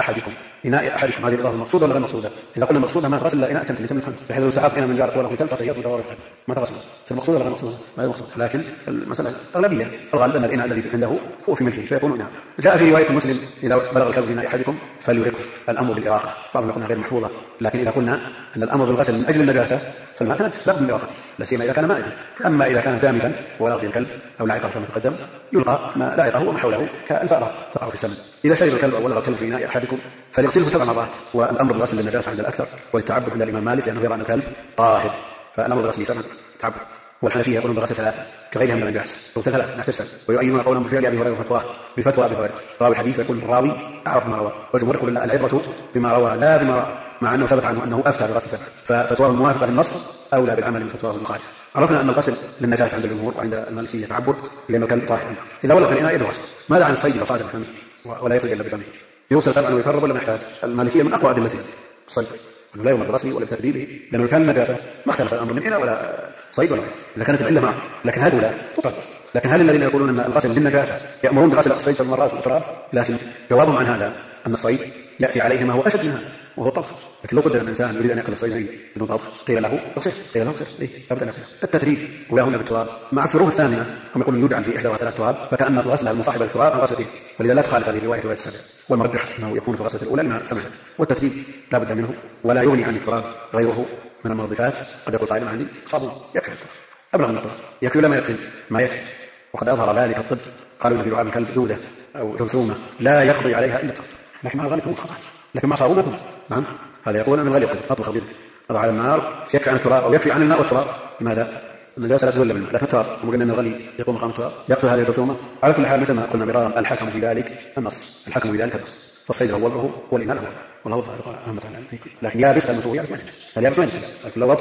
أحدكم هذه الإضافة مقصودة ولا غير مقصودة؟ إذا قلنا مقصودة ما تغسل إلا إناء كنت لتم الخمس، بحيث لو سحبت إناء من جارك وله كلب تطير وتوارد ما تغسل، مقصودة ولا غير مقصودة؟ غير مقصودة، لكن المسألة الأغلبية الغالب أن الإناء الذي عنده هو في ملكه فيكون إناء. جاء في رواية مسلم إذا بلغ الكلب في إناء أحدكم فليرقه، الأمر بالإراقة، بعضهم يقولنا غير محفوظة، لكن إذا قلنا أن الأمر بالغسل من أجل النجاسة فالماء كانت لا بد من إراقته، لا سيما إذا كان مائدا. أما إذا كان جامدا ولا في الكلب أو لعقه كما تقدم يلقى ما لعقه وما حوله كالفأرة تقع في السمن. إذا شرب الكلب أو ولغ الكلب في إناء أحدكم فليغسله 7 مرات، والأمر بالغسل للنجاسة عند الأكثر، والتعبد عند الإمام مالك لأنه يرى أن الكلب طاهر، فالأمر بالغسل 7 تعبد. والحنفية يقولون بالغسل 3 كغيرها من النجاس، تغسل 3 لا تغسل، ويؤيدون قولهم بفعل أبي هريرة بفتوى أبي هريرة راوي حديث يكون الراوي أعرف ما روى، والجمهور يقول العبرة بما روى لا بما رأى، مع أنه ثبت عنه أنه أفتى بالغسل 7، ففتواه الموافقة للنص أولى بالعمل من فتواه المخالف. عرفنا أن الغسل للنجاسة عند الجمهور وعند المالكية تعبد لأن الكلب طاهر. إذا ولغ في الإناء يده غسل. ماذا عن الصيد وصاد بفمه ولا يصيد إلا بفمه؟ يغسل 7 ويكرر ولا محتاج؟ المالكية من أقوى أدلتهم الصيد، أنه لا يؤمر برسمه ولا بتدريبه، لأنه كان نجاسة ما اختلف الأمر من إناء ولا صيد ولا غيره، إذا كانت العلة معه، لكن هذا لا تطلق. لكن هل الذين يقولون أن الغسل للنجاسة يأمرون بغسل الصيد 7 مرات والتراب؟ لكن جوابهم عن هذا أن الصيد يأتي عليه ما هو أشد من هذا وهو الطبخ، لكن لو قدر الإنسان يريد أن يأكل الصيد بدون طبخ قيل له اغسل، لابد أن يغسل. التدريب ولاهن بالتراب مع الفروق الثانية هم يقولون يدعم في إحدى غسلات التراب، فكأن غسلها المصاحبة للتراب عن غسلته، ولذا لا تخالف هذه الرواية السبع، والمرجح أنه يكون في الغسلة الأولى لما سمحت. والتدريب لا بد منه، ولا يغني عن التراب غيره من المنظفات. قد يقول قائل عندي صابون يكفي التراب، أبلغ من التراب يكفي ولا ما يكفي؟ ما يكفي. وقد أظهر ذلك الطب، قالوا في لعاب الكلب دودة أو جرثومة لا يقضي عليها إلا التراب، لكن مع ذلك تموت خطأ، لكن مع صابون تموت. نعم، هذا يقول من غير قدر نطبخ به نضع على النار يكفي عن التراب أو يكفي عن الماء والتراب. لماذا؟ النجاسة لا تزول بالماء، لكن التراب وقلنا أن الغلي يقوم مقام التراب يقتل هذه الجرثومة. على كل حال مثل ما قلنا مرارا الحكم في ذلك النص، الحكم في ذلك النص، فالصيد هو وضعه والإناء له والله ظاهر أهمة عن العلم. لكن يابس المسوي يابس ما يمشي، اليابس ما يمشي، لكن لو رطب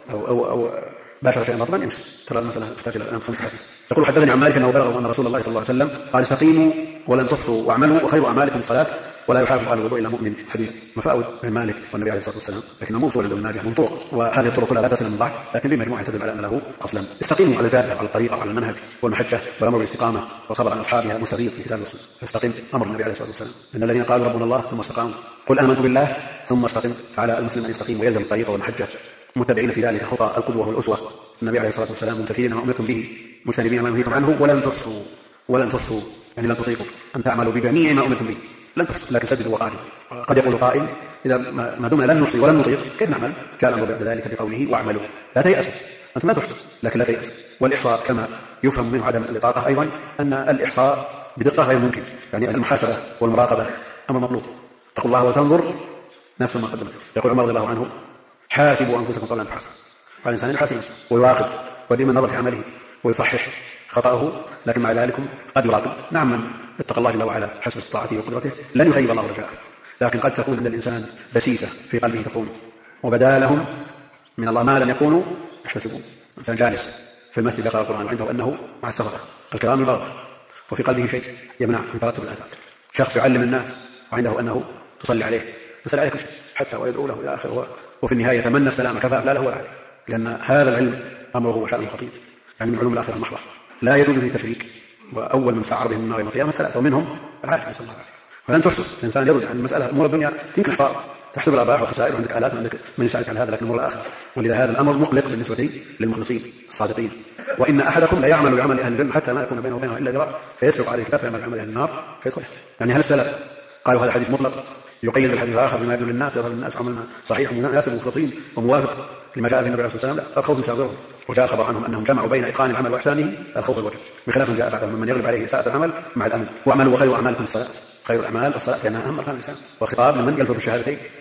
أو باشر شيئا رطبا يمشي. ترى المسألة تحتاج إلى الآن 5 حديث. يقول حدثني عن مالك أنه بلغه أن رسول الله صلى الله عليه وسلم قال استقيموا ولن تحصوا واعملوا وخير أعمالكم الصلاة ولا يحافظ على الوضوء إلا مؤمن. حديث مفاوز بن مالك والنبي عليه الصلاة والسلام، لكنه موصول عند ابن ماجه من طرق، وهذه الطرق كلها لا تسلم من ضعف، لكن بمجموعة تدل على أن له أصلا. استقيموا على الجادة على الطريقة وعلى المنهج والمحجة والأمر بالاستقامة والخبر عن أصحابها مستفيض في كتاب الرسول. فاستقم أمر النبي عليه الصلاة والسلام، إن الذين قالوا ربنا الله ثم استقاموا قل آمنت بالله ثم استقم، فعلى المسلم أن يستقيم ويلزم الطريقة والمحجة متبعين في ذلك خطى القدوة والأسوة. النبي عليه الصلاة والسلام ممتثلين ما أمرتم به مجتنبين ما نهيتم عنه ولن تحصوا يعني لن تطيقوا أن تعملوا بجميع ما أمرتم به، لن تحصوا، لكن سددوا وقاربوا. قد يقول قائل إذا ما دمنا لن نحصي ولن نطيق كيف نعمل؟ جاء الأمر بعد ذلك بقوله واعملوا، لا تيأسوا، أنتم لا تحصوا لكن لا تيأسوا. والإحصاء كما يفهم منه عدم الإطاقة أيضا أن الإحصاء بدقة غير ممكن، يعني المحاسبة والمراقبة أمر مطلوب. اتقوا الله وتنظر نفس ما قدمت. يقول عمر رضي الله عنه حاسبوا أنفسكم قبل أن تحاسبوا، قال الإنسان يحاسب نفسه ويراقب وديما النظر في عمله ويصحح خطأه، لكن مع ذلك قد يراقب. نعم، من اتقى الله جل وعلا حسب استطاعته وقدرته لن يخيب الله رجاءه، لكن قد تكون عند الإنسان دسيسة في قلبه تكون وبدا لهم من الله ما لم يكونوا يحتسبون. إنسان جالس في المسجد يقرأ القرآن وعنده أنه مع السفرة الكرام البررة وفي قلبه شيء يمنع من ترتب الآثار. شخص يعلم الناس وعنده أنه تصلي عليه يصلي عليه كل شيء حتى ويدعو له إلى آخره، وفي النهاية يتمنى السلامة كفى لا له ولا عليه، لأن هذا العلم أمره وشأنه خطير، يعني من علوم الآخرة المحضة لا يجوز فيه تشريك. وأول من سعر بهم النار يوم القيامة 3 ومنهم العالم صلى الله عليه وسلم. فلن تحسب الإنسان يرد عن المسألة أمور الدنيا تمكن إحصاء، تحسب الآباء والخسائر وعندك آلات وعندك من يسألك عن هذا، لكن أمور الآخرة. ولذا هذا الأمر مقلق بالنسبة للمخلصين الصادقين. وإن أحدكم لا يعمل بعمل أهل الجنة حتى ما يكون بينه وبينه إلا ذراع فيسبق عليه كتاب يعمل بعمل أهل النار فيدخلها. يعني هل السلف قالوا هذا حديث مطلق يقيد بالحديث الآخر بما يدل للناس يظهر للناس عملنا صحيح مناسب المخلصين وموافق لما جاء به النبي عليه الصلاة والسلام؟ لا، الخوف يساغرهم. وجاء خبر عنهم أنهم جمعوا بين إتقان العمل وإحسانه الخوف والوجه، بخلاف من جاء بعدهم من يغلب عليه ساءة العمل مع الأمن. واعملوا وخير أعمالكم الصلاة، خير الأعمال الصلاة لأنها أهم أركان الإسلام، وخطاب لمن يلفظ الشهادتين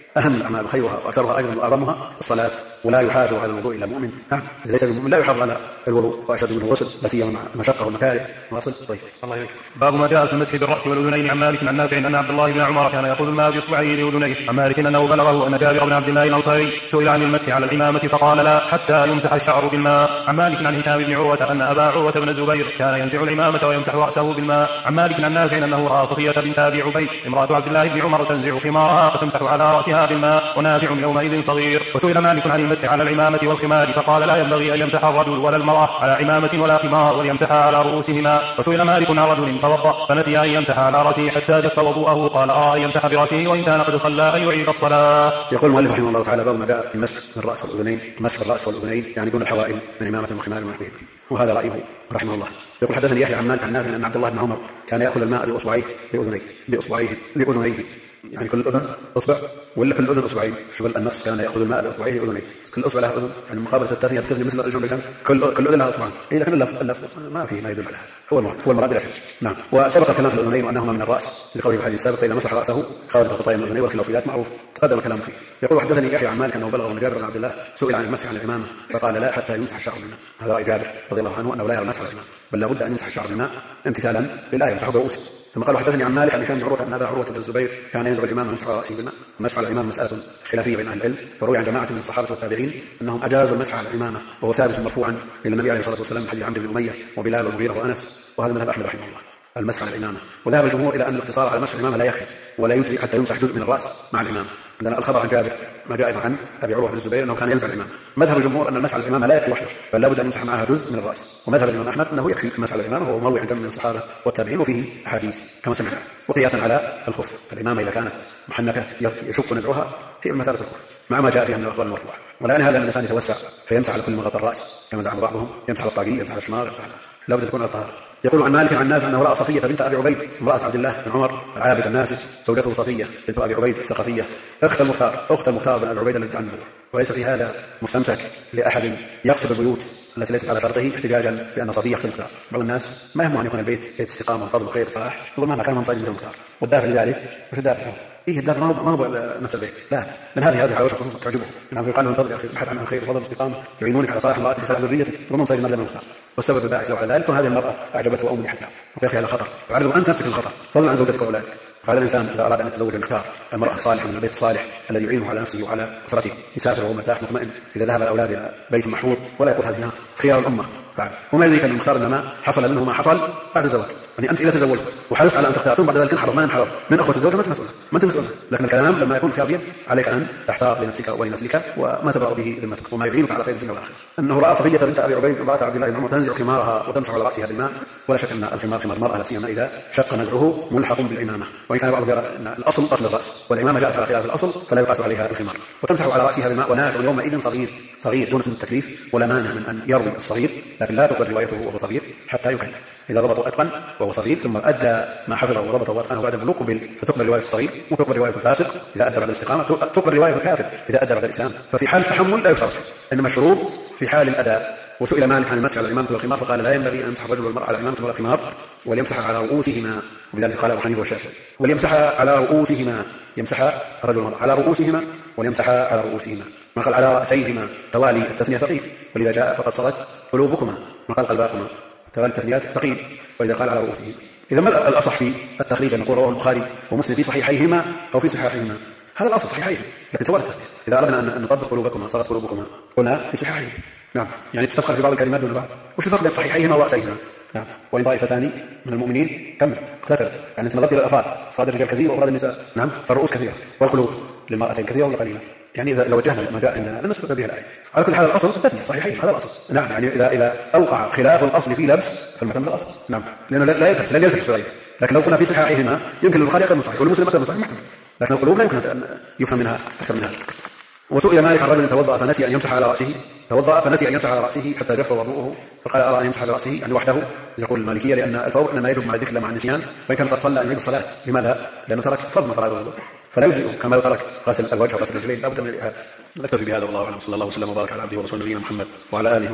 أهم الأعمال خيرها وأكثرها أجرا وأعظمها الصلاة، ولا يحافظ على الوضوء إلا مؤمن. ليس بالمؤمن لا يحافظ على الوضوء، وأشد منه الغسل، لا سيما مع المشقة والمكاره. واصل. طيب. الله يبارك. باب ما جاء في المسح بالرأس والأذنين. عن مالك عن نافع أن عبد الله بن عمر كان يأخذ الماء بإصبعه لأذنيه. عن مالك أنه بلغه أن جابر بن عبد الله الأنصاري سئل عن المسح على العمامة فقال لا حتى يمسح الشعر بالماء. عن مالك عن هشام بن عروة أن أبا عروة بن الزبير كان ينزع العمامة ويمسح رأسه بالماء. عن مالك عن نافع أنه رأى صفية بنت أبي عبيد امرأة عبد الله بن عمر تنزع خمارها فتمسح على رأسها بالماء ونافع يومئذ صغير. وسئل مالك عن المسح على العمامة والخمار فقال لا ينبغي أن يمسح الرجل ولا المرأة على عمامة ولا خمار وليمسحها على رؤوسهما. وسئل مالك عن رجل توضأ فنسي أن يمسح على رأسه حتى جف وضوءه قال أن يمسح برأسه وإن كان قد صلى أن يعيد الصلاة. يقول المؤلف رحمه الله تعالى: باب ما جاء في المسح بالرأس والأذنين. مسح الرأس والأذنين يعني دون الحوائل من عمامة وخمار ونحوهما، وهذا رأيه رحمه الله. يقول: حدثني يحيى عن مالك عن نافع أن عبد الله بن عمر كان يأخذ الماء بأصبعيه يعني كل أذن أصبع ولا كل أذن أصبعين. شغل النص كان يأخذ الماء بأصبعيه لأذنيه، كل أصبع لها أذن، يعني مقابلة التثنية بتثني مثل الجنب بالجنب، كل أذن لها أصبعان. لكن اللفظ ما فيه ما يدل على هذا، هو المراد بلا شك. نعم. وسبق الكلام في الأذنين وأنهما من الرأس لقوله في الحديث السابق: إذا مسح رأسه خرجت الخطايا من الأذنين والخلافيات معروف، تقدم الكلام فيه. يقول: حدثني يحيى عن مالك أنه بلغه من جابر بن عبد الله سئل عن المسح على العمامة فقال لا حتى يمسح الشعر بالماء. هذا رأي جابر رضي الله عنه أنه لا يرى المسح على العمامة، بل لا بد أن يمسح الشعر بالماء امتثالا للآية يمسح برؤوسه. ثم قال: حدثني عن مالك عن هشام بن عروة أن أبا عروة بن الزبير كان ينزع العمامة ويمسح على رأسه بالماء. المسح على العمامة مسألة خلافية بين أهل العلم، فروي عن جماعة من الصحابة والتابعين أنهم أجازوا المسح على العمامة، وهو ثابت مرفوعا إلى النبي عليه الصلاة والسلام حديث عمرو بن أمية وبلال والمغيرة وأنس، وهذا مذهب أحمد رحمه الله المسح على العمامة. وذهب الجمهور إلى أن الاقتصار على مسح العمامة لا يكفي ولا يجزي حتى يمسح جزء من الرأس مع العمامة، لأن الخبر عن جابر ما جاء عن أبي عروة بن الزبير أنه كان ينزع العمامة. مذهب الجمهور أن المسح على العمامة لا يكفي وحده، بل لا بد أن يمسح معها جزء من الرأس. ومذهب الإمام أحمد أنه يكفي المسح على العمامة، وهو مروي عن جمع من الصحابة والتابعين وفيه أحاديث كما سمعنا. وقياسا على الخف، العمامة إذا كانت محنكة يشق نزعها هي مسألة الخف مع ما جاء فيها من الأخبار المرفوعة. ولا يعني هذا أن الإنسان يتوسع فيمسح على كل من غطى الرأس كما زعم بعضهم، يمسح على الطاقية، يمسح على الشمار، يمسح على لا بد تكون على الطهارة. يقول عن مالك عن نافع أنه رأى صفية بنت أبي عبيد امرأة عبد الله بن عمر العابد الناسك، زوجته صفية بنت أبي عبيد الثقفية أخت المختار بن أبي عبيد الذي عنه. وليس في هذا مستمسك لأحد يقصد البيوت التي ليست على شرطه احتجاجا بأن صفية أخت المختار. بعض الناس ما يهمه أن يكون البيت بيت استقامة وفضل وخير وصلاح، يقول مهما كان هم صايدين مثل المختار. والدافع لذلك وش الدافع؟ الدافع ما هو نفس البيت، لا، لأن هذه حواشي خصوصا تعجبه. نعم. يقال له الفضل ابحث عن الخير وفضل واستقامة يعينونك على صلاح امرأتك وصلاح ذريتك، ومن صيد مريم المختار. والسبب الباعث على ذلك هذه المرأة أعجبته وأم بحثها وفي أخي هذا خطر، وعرضوا أن تمسك الخطر فضلا عن زوجتك وأولادك. فهذا الإنسان إذا أراد أن يتزوج المختار المرأة الصالحة من البيت الصالح الذي يعينه على نفسه وعلى أسرته، يسافر وهو مرتاح مطمئن إذا ذهب الأولاد إلى بيت محفوظ، ولا يقول هذه خيار الأمة بعد. وما يدريك أن المختار إنما حصل منه ما حصل بعد الزواج. يعني أنت إذا تزوجت وحرصت على أن تختار ثم بعد ذلك انحرم ما ينحرم من أخوة الزوجة ما أنت مسؤول. لكن الكلام لما يكون خياريا عليك أن تحتاط لنفسك ولنسلك وما تبرأ به ذمتك وما يعينك على خير الدنيا والآخرة. أنه رأى صفية بنت أبي عبيد امرأة عبد الله بن عمر تنزع خمارها وتمسح على رأسها بالماء. ولا شك أن الخمار خمار المرأة لا سيما إذا شق نزعه ملحق بالعمامة، وإن كان بعضهم يرى أن الأصل أصل الرأس والعمامة جاءت على خلاف الأصل فلا يقاس عليها الخمار. وتمسح على رأسها بالماء ونافع يومئذ صغير دون سن التكليف، ولا مانع من أن يروي الصغير، لكن لا تقبل روايته وهو صغير حتى يكلف. إذا ضبطوا أتقن وهو صغير ثم أدى ما حفظه وضبطه وأتقنه بعد البلوغ فتقبل رواية الصغير، وتقبل رواية الفاسق إذا أدى بعد الاستقامة، تقبل رواية الكافر إذا أدى بعد الإسلام. ففي حال التحمل لا يشرط، إنما الشروط في حال الأداء. وسئل مالك عن المسح على العمامة والخمار فقال لا ينبغي أن يمسح الرجل والمرأة على العمامة والخمار وليمسح على رؤوسهما، وبذلك قال أبو حنيفة والشافعي. وليمسح على رؤوسهما، يمسح الرجل والمرأة على رؤوسهما وليمسح على رؤوسهما. ما قال على رأسيهما توالي التثنية ثقيل، ولذا جاء فقد صغت قلوبكما، ما قال قلباكما توالي التثنيات ثقيل، ولذا قال على رؤوسهما. إذا ما الأصح في التخريج أن نقول رواه البخاري ومسلم في صحيحيهما أو في صحيحيهما؟ هذا الأصل صحيحيهما، لكن توالي التثنية. إذا أردنا أن نطبق قلوبكما صغت قلوبكما قلنا في صحيحيهما. نعم. يعني تستفخر في بعض الكلمات دون بعض. وش الفرق بين صحيحيهما ورأسيهما؟ نعم. وإن طائفتان من المؤمنين كم اقتتلوا، يعني أنت نظرت إلى الأفراد، أفراد الرجال كثير وأفراد النساء، نعم، فالرؤوس كثيرة والقلوب للمرأتين كثيرة ولا قليلة. يعني إذا وجهنا ما جاء عندنا لن نسبق بها الآية. على كل حال الأصل التثنية صحيحين، هذا الأصل. نعم. يعني إذا أوقع خلاف الأصل في لبس فالمكان الأصل. نعم. لأنه لا يلتفت في غيره. لكن لو كنا في صحيحهما يمكن البخاري أكثر من صحيح والمسلم أكثر من صحيح محتمل، لكن القلوب لا يمكن أن يفهم منها أكثر من هذا. وسئل مالك عن رجل توضأ فنسي أن يمسح على رأسه حتى جف وضوءه فقال أرى أن يمسح على رأسه يعني وحده. يقول المالكية لأن الفور إنما يجب مع الذكر مع النسيان، وإن كان قد صلى أن يعيد الصلاة. لماذا؟ لأنه ترك فرض من فرائض الوضوء فلا يجزئه، كما لو ترك غسل الوجه وغسل الرجلين لا بد من الإعادة. نكتفي بهذا والله أعلم. صلى الله وسلم وبارك على عبده ورسوله نبينا محمد وعلى آله